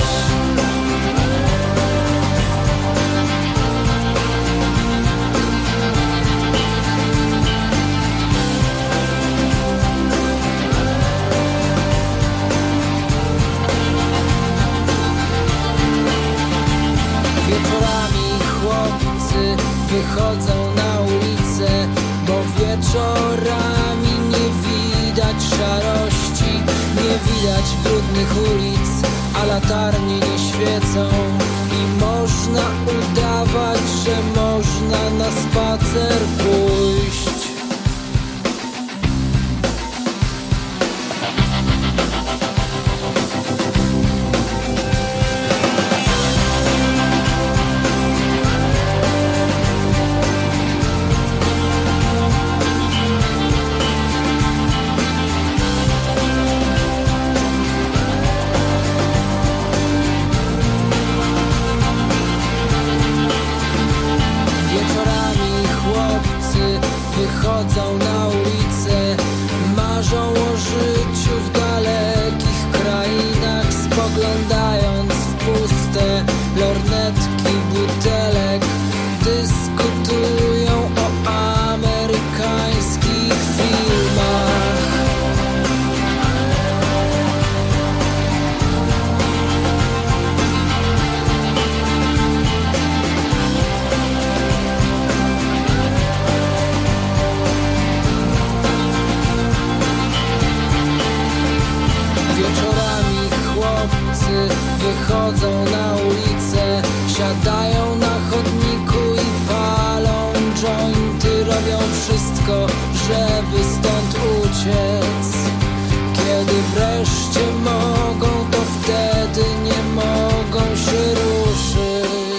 Wychodzą na ulicę, bo wieczorami nie widać szarości, nie widać brudnych ulic, a latarnie nie świecą i można udawać, że można na spacer pójść. Wychodzą na ulicę, marzą o życiu w dalekich krainach, spoglądając w puste lornetki butelek, dyskutują o amerykańskich filmach. wszystko, żeby stąd uciec. Kiedy wreszcie mogą, to wtedy nie mogą się ruszyć.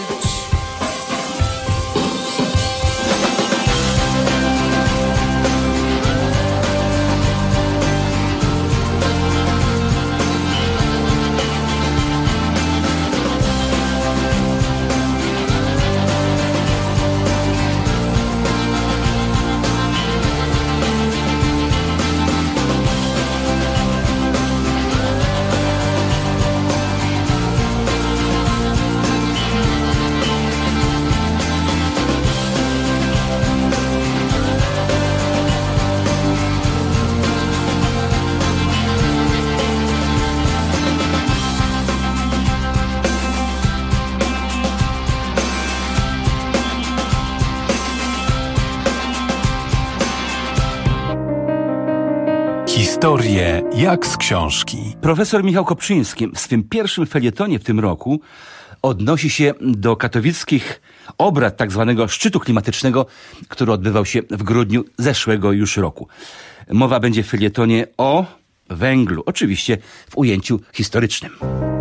Historie jak z książki. Profesor Michał Kopczyński w swym pierwszym felietonie w tym roku odnosi się do katowickich obrad tak zwanego szczytu klimatycznego, który odbywał się w grudniu zeszłego już roku. Mowa będzie w felietonie o węglu, oczywiście w ujęciu historycznym.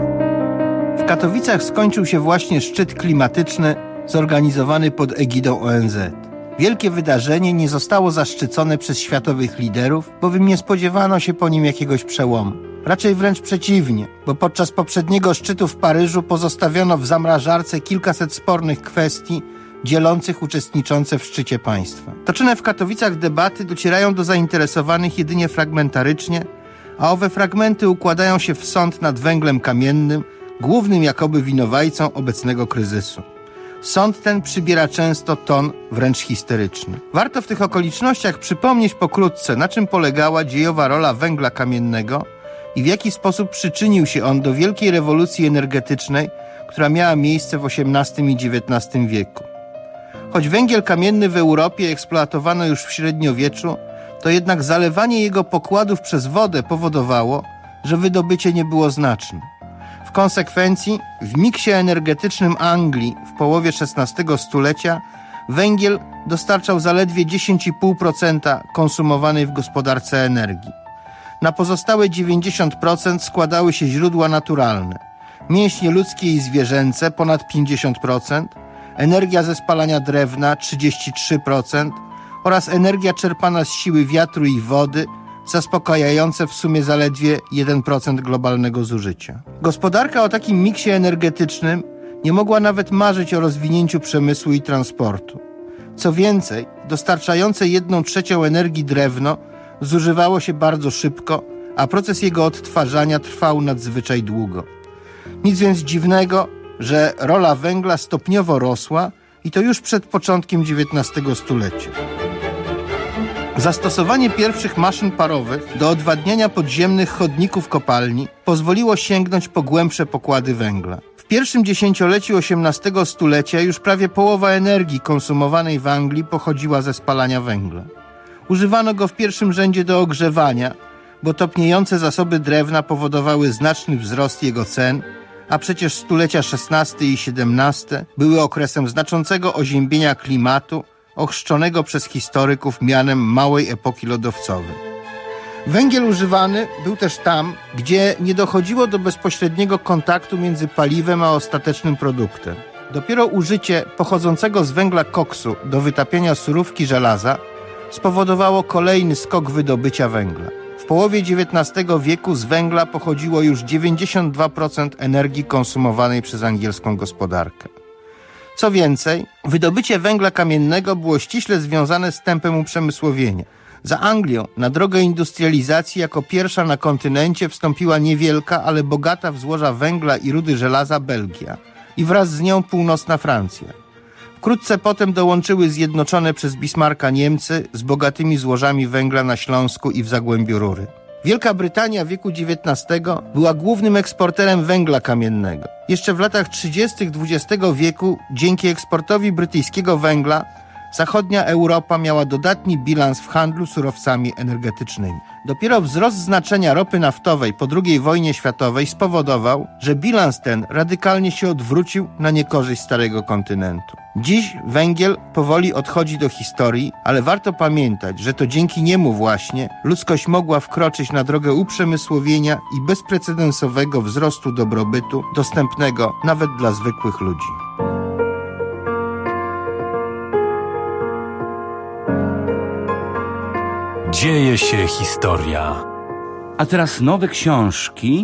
W Katowicach skończył się właśnie szczyt klimatyczny zorganizowany pod egidą O N Z. Wielkie wydarzenie nie zostało zaszczycone przez światowych liderów, bowiem nie spodziewano się po nim jakiegoś przełomu. Raczej wręcz przeciwnie, bo podczas poprzedniego szczytu w Paryżu pozostawiono w zamrażarce kilkaset spornych kwestii dzielących uczestniczące w szczycie państwa. Toczone w Katowicach debaty docierają do zainteresowanych jedynie fragmentarycznie, a owe fragmenty układają się w sąd nad węglem kamiennym, głównym jakoby winowajcą obecnego kryzysu. Sąd ten przybiera często ton wręcz histeryczny. Warto w tych okolicznościach przypomnieć pokrótce, na czym polegała dziejowa rola węgla kamiennego i w jaki sposób przyczynił się on do wielkiej rewolucji energetycznej, która miała miejsce w osiemnastym i dziewiętnastym wieku. Choć węgiel kamienny w Europie eksploatowano już w średniowieczu, to jednak zalewanie jego pokładów przez wodę powodowało, że wydobycie nie było znaczne. W konsekwencji w miksie energetycznym Anglii w połowie szesnastego stulecia węgiel dostarczał zaledwie dziesięć i pół procent konsumowanej w gospodarce energii. Na pozostałe dziewięćdziesiąt procent składały się źródła naturalne. Mięśnie ludzkie i zwierzęce ponad pięćdziesiąt procent, energia ze spalania drewna trzydzieści trzy procent oraz energia czerpana z siły wiatru i wody zaspokajające w sumie zaledwie jeden procent globalnego zużycia. Gospodarka o takim miksie energetycznym nie mogła nawet marzyć o rozwinięciu przemysłu i transportu. Co więcej, dostarczające jedną trzecią energii drewno zużywało się bardzo szybko, a proces jego odtwarzania trwał nadzwyczaj długo. Nic więc dziwnego, że rola węgla stopniowo rosła i to już przed początkiem dziewiętnastego stulecia. Zastosowanie pierwszych maszyn parowych do odwadniania podziemnych chodników kopalni pozwoliło sięgnąć po głębsze pokłady węgla. W pierwszym dziesięcioleciu osiemnastego stulecia już prawie połowa energii konsumowanej w Anglii pochodziła ze spalania węgla. Używano go w pierwszym rzędzie do ogrzewania, bo topniejące zasoby drewna powodowały znaczny wzrost jego cen, a przecież stulecia szesnaste i siedemnaste były okresem znaczącego oziębienia klimatu, ochrzczonego przez historyków mianem małej epoki lodowcowej. Węgiel używany był też tam, gdzie nie dochodziło do bezpośredniego kontaktu między paliwem a ostatecznym produktem. Dopiero użycie pochodzącego z węgla koksu do wytapiania surówki żelaza spowodowało kolejny skok wydobycia węgla. W połowie dziewiętnastego wieku z węgla pochodziło już dziewięćdziesiąt dwa procent energii konsumowanej przez angielską gospodarkę. Co więcej, wydobycie węgla kamiennego było ściśle związane z tempem uprzemysłowienia. Za Anglią na drogę industrializacji jako pierwsza na kontynencie wstąpiła niewielka, ale bogata w złoża węgla i rudy żelaza Belgia i wraz z nią północna Francja. Wkrótce potem dołączyły zjednoczone przez Bismarcka Niemcy z bogatymi złożami węgla na Śląsku i w Zagłębiu Rury. Wielka Brytania w wieku dziewiętnastego była głównym eksporterem węgla kamiennego. Jeszcze w latach trzydziestych dwudziestego wieku dzięki eksportowi brytyjskiego węgla zachodnia Europa miała dodatni bilans w handlu surowcami energetycznymi. Dopiero wzrost znaczenia ropy naftowej po drugiej wojnie światowej spowodował, że bilans ten radykalnie się odwrócił na niekorzyść starego kontynentu. Dziś węgiel powoli odchodzi do historii, ale warto pamiętać, że to dzięki niemu właśnie ludzkość mogła wkroczyć na drogę uprzemysłowienia i bezprecedensowego wzrostu dobrobytu, dostępnego nawet dla zwykłych ludzi. Dzieje się historia. A teraz nowe książki.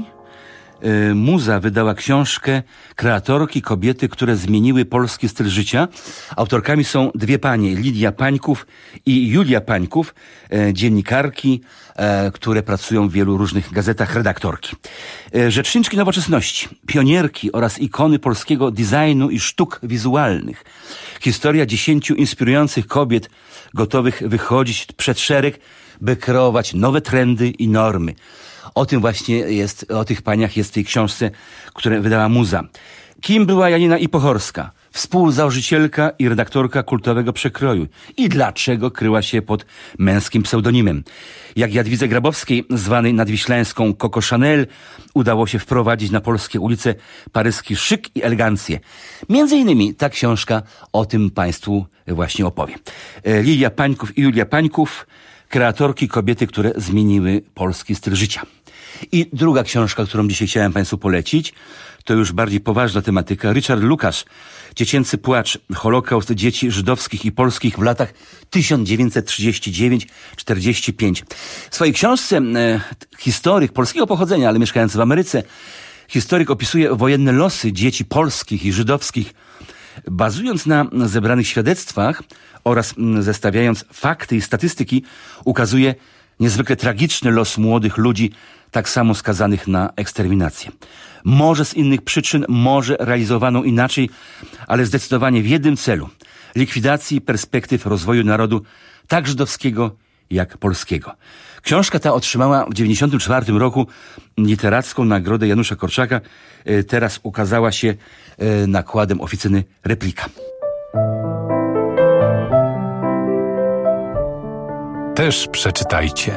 Yy, Muza wydała książkę Kreatorki, kobiety, które zmieniły polski styl życia. Autorkami są dwie panie, Lidia Pańków i Julia Pańków, yy, dziennikarki, yy, które pracują w wielu różnych gazetach, redaktorki. Yy, rzeczniczki nowoczesności, pionierki oraz ikony polskiego designu i sztuk wizualnych. Historia dziesięciu inspirujących kobiet gotowych wychodzić przed szereg, by kreować nowe trendy i normy. O tym właśnie jest, o tych paniach jest w tej książce, które wydała Muza. Kim była Janina Ipochorska? Współzałożycielka i redaktorka kultowego Przekroju. I dlaczego kryła się pod męskim pseudonimem? Jak Jadwidze Grabowskiej, zwanej nadwiślańską Coco Chanel, udało się wprowadzić na polskie ulice paryski szyk i elegancję. Między innymi ta książka o tym Państwu właśnie opowie. Lidia Pańków i Julia Pańków, kreatorki, kobiety, które zmieniły polski styl życia. I druga książka, którą dzisiaj chciałem Państwu polecić, to już bardziej poważna tematyka. Richard Lukasz, Dziecięcy płacz. Holokaust dzieci żydowskich i polskich w latach tysiąc dziewięćset trzydziesty dziewiąty do czterdziestego piątego. W swojej książce e, historyk polskiego pochodzenia, ale mieszkający w Ameryce, historyk opisuje wojenne losy dzieci polskich i żydowskich, bazując na zebranych świadectwach oraz zestawiając fakty i statystyki, ukazuje niezwykle tragiczny los młodych ludzi, tak samo skazanych na eksterminację. Może z innych przyczyn, może realizowaną inaczej, ale zdecydowanie w jednym celu – likwidacji perspektyw rozwoju narodu tak żydowskiego, jak polskiego. Książka ta otrzymała w dziewięćdziesiątym czwartym roku literacką nagrodę Janusza Korczaka. Teraz ukazała się nakładem oficyny Replika. Też przeczytajcie.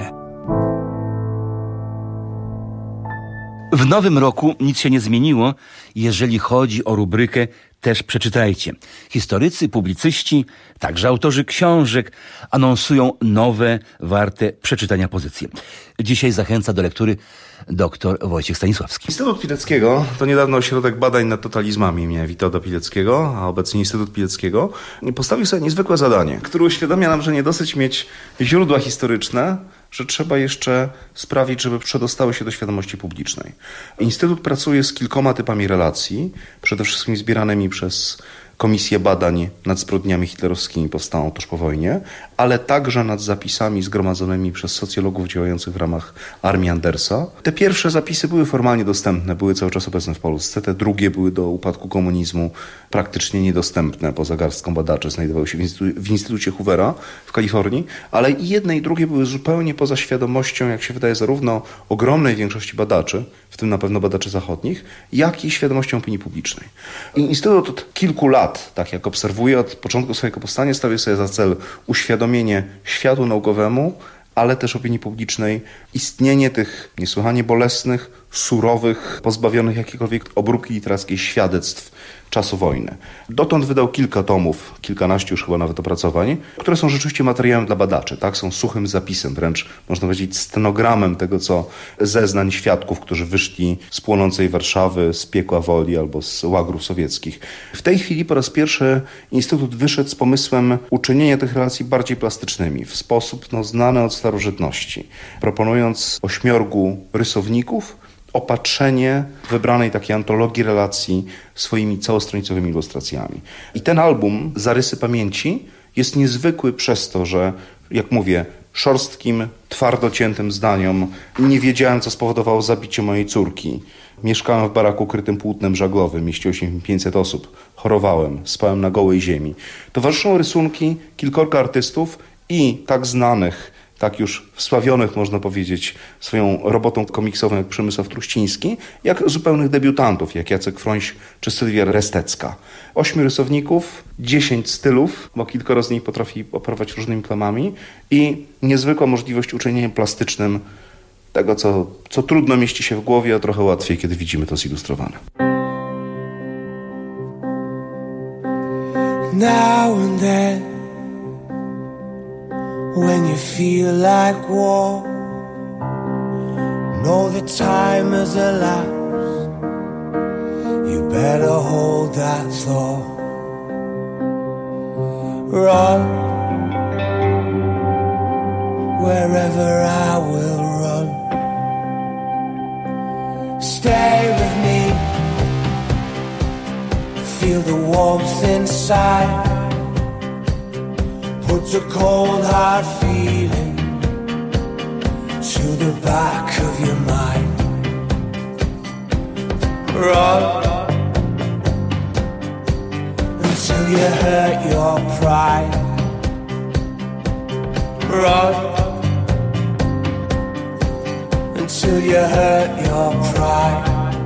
W nowym roku nic się nie zmieniło, jeżeli chodzi o rubrykę Też przeczytajcie. Historycy, publicyści, także autorzy książek anonsują nowe, warte przeczytania pozycje. Dzisiaj zachęca do lektury dr Wojciech Stanisławski. Instytut Pileckiego to niedawno ośrodek badań nad totalizmami imienia Witolda Pileckiego, a obecnie Instytut Pileckiego postawił sobie niezwykłe zadanie, które uświadamia nam, że nie dosyć mieć źródła historyczne, że trzeba jeszcze sprawić, żeby przedostały się do świadomości publicznej. Instytut pracuje z kilkoma typami relacji, przede wszystkim zbieranymi przez Komisję Badań nad Zbrodniami Hitlerowskimi powstałą tuż po wojnie, ale także nad zapisami zgromadzonymi przez socjologów działających w ramach Armii Andersa. Te pierwsze zapisy były formalnie dostępne, były cały czas obecne w Polsce. Te drugie były do upadku komunizmu praktycznie niedostępne, poza garstką badaczy. Znajdowały się w, instytu- w Instytucie Hoovera w Kalifornii, ale i jedne i drugie były zupełnie poza świadomością, jak się wydaje, zarówno ogromnej większości badaczy, w tym na pewno badaczy zachodnich, jak i świadomością opinii publicznej. I Instytut od kilku lat, tak jak obserwuję, od początku swojego powstania stawił sobie za cel uświadomienie światu naukowemu, ale też opinii publicznej, istnienie tych niesłychanie bolesnych, surowych, pozbawionych jakiejkolwiek obróbki literackiej świadectw czasu wojny. Dotąd wydał kilka tomów, kilkanaście już chyba nawet opracowań, które są rzeczywiście materiałem dla badaczy, tak? Są suchym zapisem, wręcz można powiedzieć stenogramem tego, co zeznań świadków, którzy wyszli z płonącej Warszawy, z piekła woli albo z łagrów sowieckich. W tej chwili po raz pierwszy Instytut wyszedł z pomysłem uczynienia tych relacji bardziej plastycznymi, w sposób no, znany od starożytności, proponując ośmiorgu rysowników opatrzenie wybranej takiej antologii relacji swoimi całostronicowymi ilustracjami. I ten album, Zarysy Pamięci, jest niezwykły przez to, że, jak mówię, szorstkim, twardo ciętym zdaniom nie wiedziałem, co spowodowało zabicie mojej córki. Mieszkałem w baraku krytym płótnem żaglowym, mieściło się pięćset osób. Chorowałem, spałem na gołej ziemi. Towarzyszą rysunki kilkorga artystów i tak znanych tak już wsławionych, można powiedzieć, swoją robotą komiksową jak Przemysław Truściński, jak zupełnych debiutantów, jak Jacek Frońś czy Sylwia Restecka. Ośmiu rysowników, dziesięć stylów, bo kilkoro z nich potrafi operować różnymi plamami i niezwykła możliwość uczynienia plastycznym tego, co, co trudno mieści się w głowie, a trochę łatwiej, kiedy widzimy to zilustrowane. Now and then, when you feel like war, know the time has elapsed, you better hold that thought. Run, wherever I will run. Stay with me, feel the warmth inside. Put a cold hard feeling to the back of your mind. Run until you hurt your pride. Run until you hurt your pride.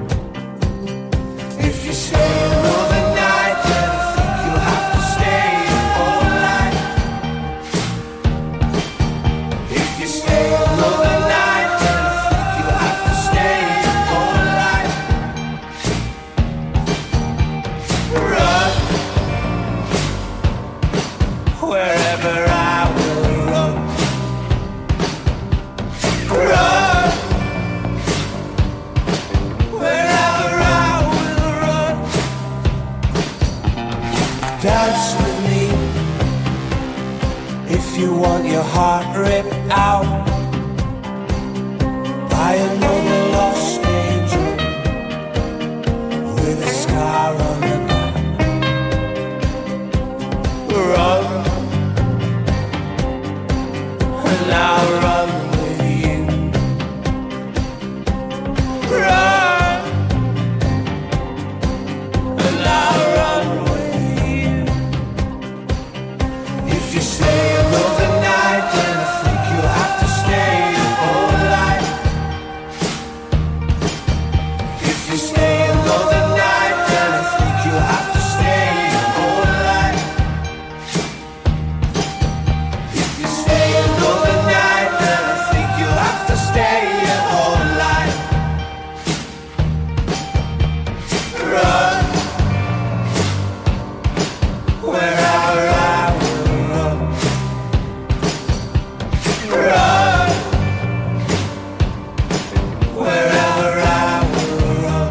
If you stay another night, then I think you'll have to stay all night. If you stay another night, then I think you'll have to stay all night. Run, wherever I will run. Run, wherever I will run. Dance with me if you want your heart ripped out by another lost angel with a scar on the back. Run, and I'll run with you. Run, and I'll run with you. If you stay another night, then I think you'll have to stay all night. If you stay another night, then I think you'll have to stay all night. If you stay another night, then I think you'll have to stay all night. Run, wherever I will run. Run, wherever I will run.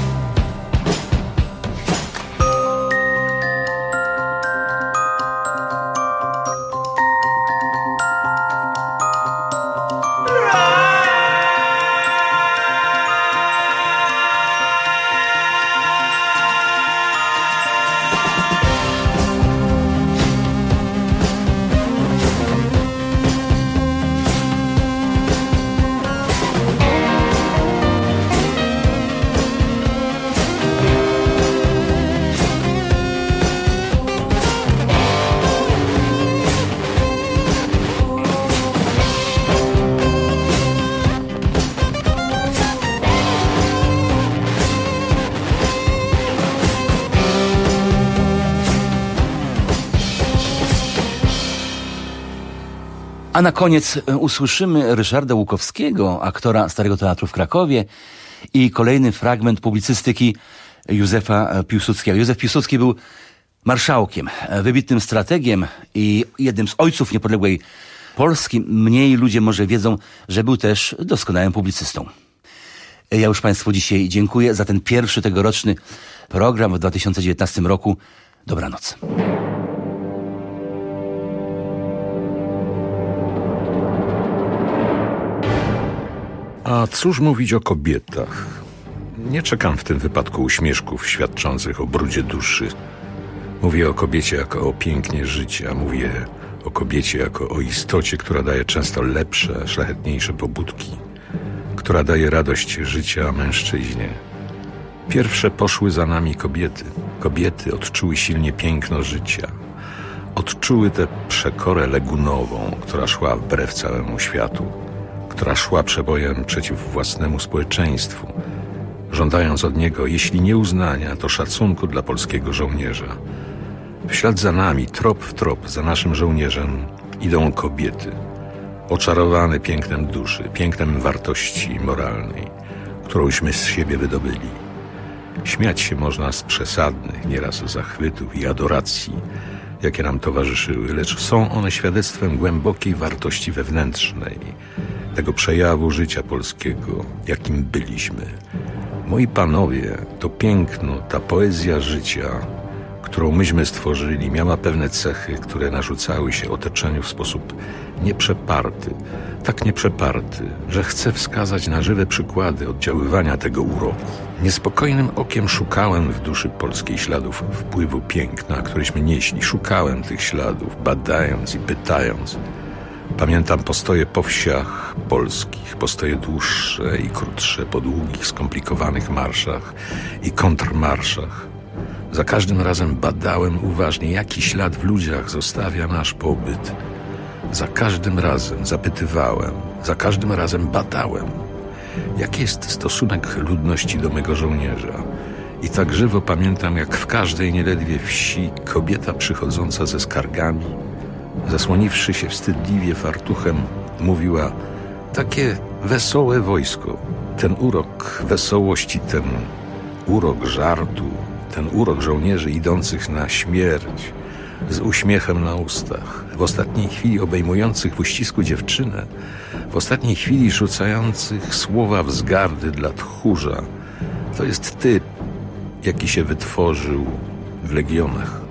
A na koniec usłyszymy Ryszarda Łukowskiego, aktora Starego Teatru w Krakowie, i kolejny fragment publicystyki Józefa Piłsudskiego. Józef Piłsudski był marszałkiem, wybitnym strategiem i jednym z ojców niepodległej Polski. Mniej ludzie może wiedzą, że był też doskonałym publicystą. Ja już Państwu dzisiaj dziękuję za ten pierwszy tegoroczny program w dwa tysiące dziewiętnastym roku. Dobranoc. A cóż mówić o kobietach? Nie czekam w tym wypadku uśmieszków świadczących o brudzie duszy. Mówię o kobiecie jako o pięknie życia. Mówię o kobiecie jako o istocie, która daje często lepsze, szlachetniejsze pobudki, która daje radość życia mężczyźnie. Pierwsze poszły za nami kobiety. Kobiety odczuły silnie piękno życia. odczuły tę przekorę legunową, która szła wbrew całemu światu, która szła przebojem przeciw własnemu społeczeństwu, żądając od niego, jeśli nie uznania, to szacunku dla polskiego żołnierza. W ślad za nami, trop w trop, za naszym żołnierzem idą kobiety, oczarowane pięknem duszy, pięknem wartości moralnej, którąśmy z siebie wydobyli. Śmiać się można z przesadnych nieraz zachwytów i adoracji, jakie nam towarzyszyły, lecz są one świadectwem głębokiej wartości wewnętrznej, tego przejawu życia polskiego, jakim byliśmy. Moi panowie, to piękno, ta poezja życia, którą myśmy stworzyli, miała pewne cechy, które narzucały się otoczeniu w sposób nieprzeparty, tak nieprzeparty, że chcę wskazać na żywe przykłady oddziaływania tego uroku. Niespokojnym okiem szukałem w duszy polskiej śladów wpływu piękna, któreśmy nieśli. Szukałem tych śladów, badając i pytając. Pamiętam postoje po wsiach polskich, postoje dłuższe i krótsze, po długich, skomplikowanych marszach i kontrmarszach. Za każdym razem badałem uważnie, jaki ślad w ludziach zostawia nasz pobyt. Za każdym razem zapytywałem, za każdym razem badałem, jaki jest stosunek ludności do mego żołnierza. I tak żywo pamiętam, jak w każdej nieledwie wsi kobieta przychodząca ze skargami, zasłoniwszy się wstydliwie fartuchem, mówiła: takie wesołe wojsko, ten urok wesołości, ten urok żartu, ten urok żołnierzy idących na śmierć, z uśmiechem na ustach, w ostatniej chwili obejmujących w uścisku dziewczynę, w ostatniej chwili rzucających słowa wzgardy dla tchórza. To jest typ, jaki się wytworzył w legionach.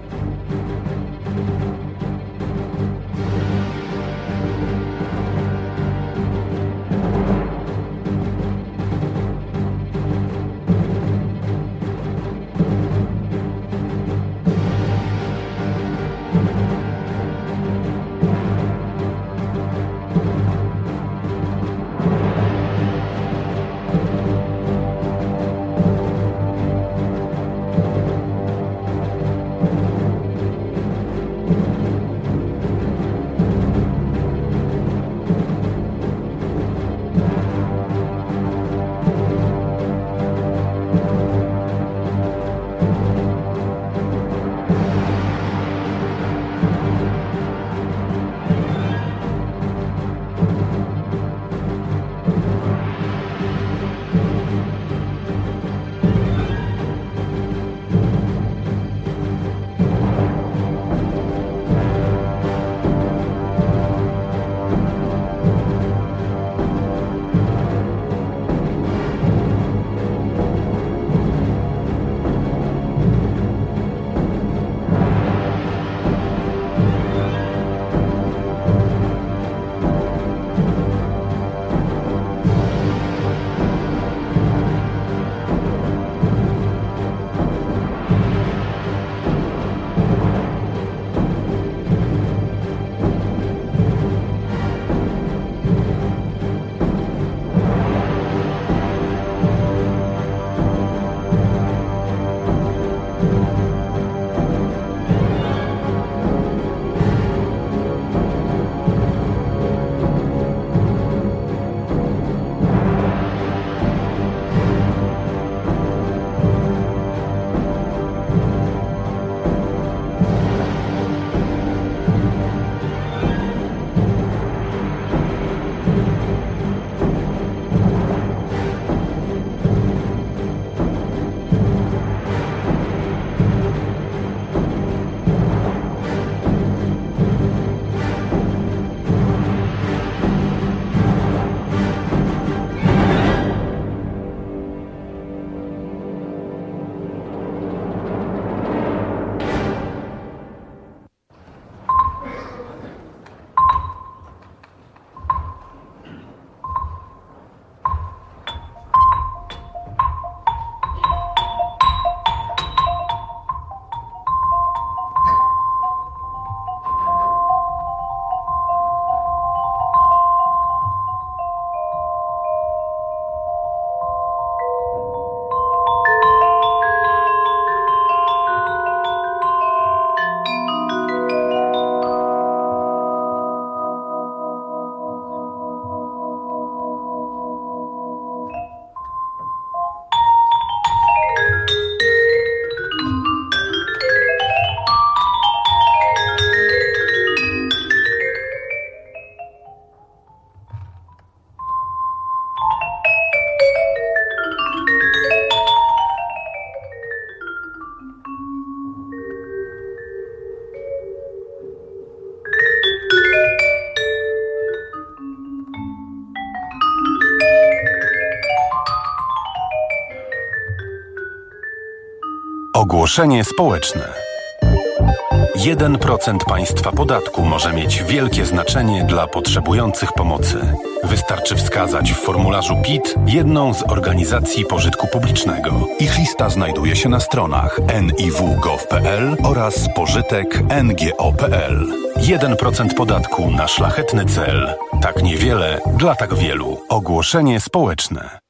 Ogłoszenie społeczne. jeden procent państwa podatku może mieć wielkie znaczenie dla potrzebujących pomocy. Wystarczy wskazać w formularzu P I T jedną z organizacji pożytku publicznego. Ich lista znajduje się na stronach en i w kropka gov kropka pe el oraz pożytek kropka en ge o kropka pe el. jeden procent podatku na szlachetny cel. Tak niewiele dla tak wielu. Ogłoszenie społeczne.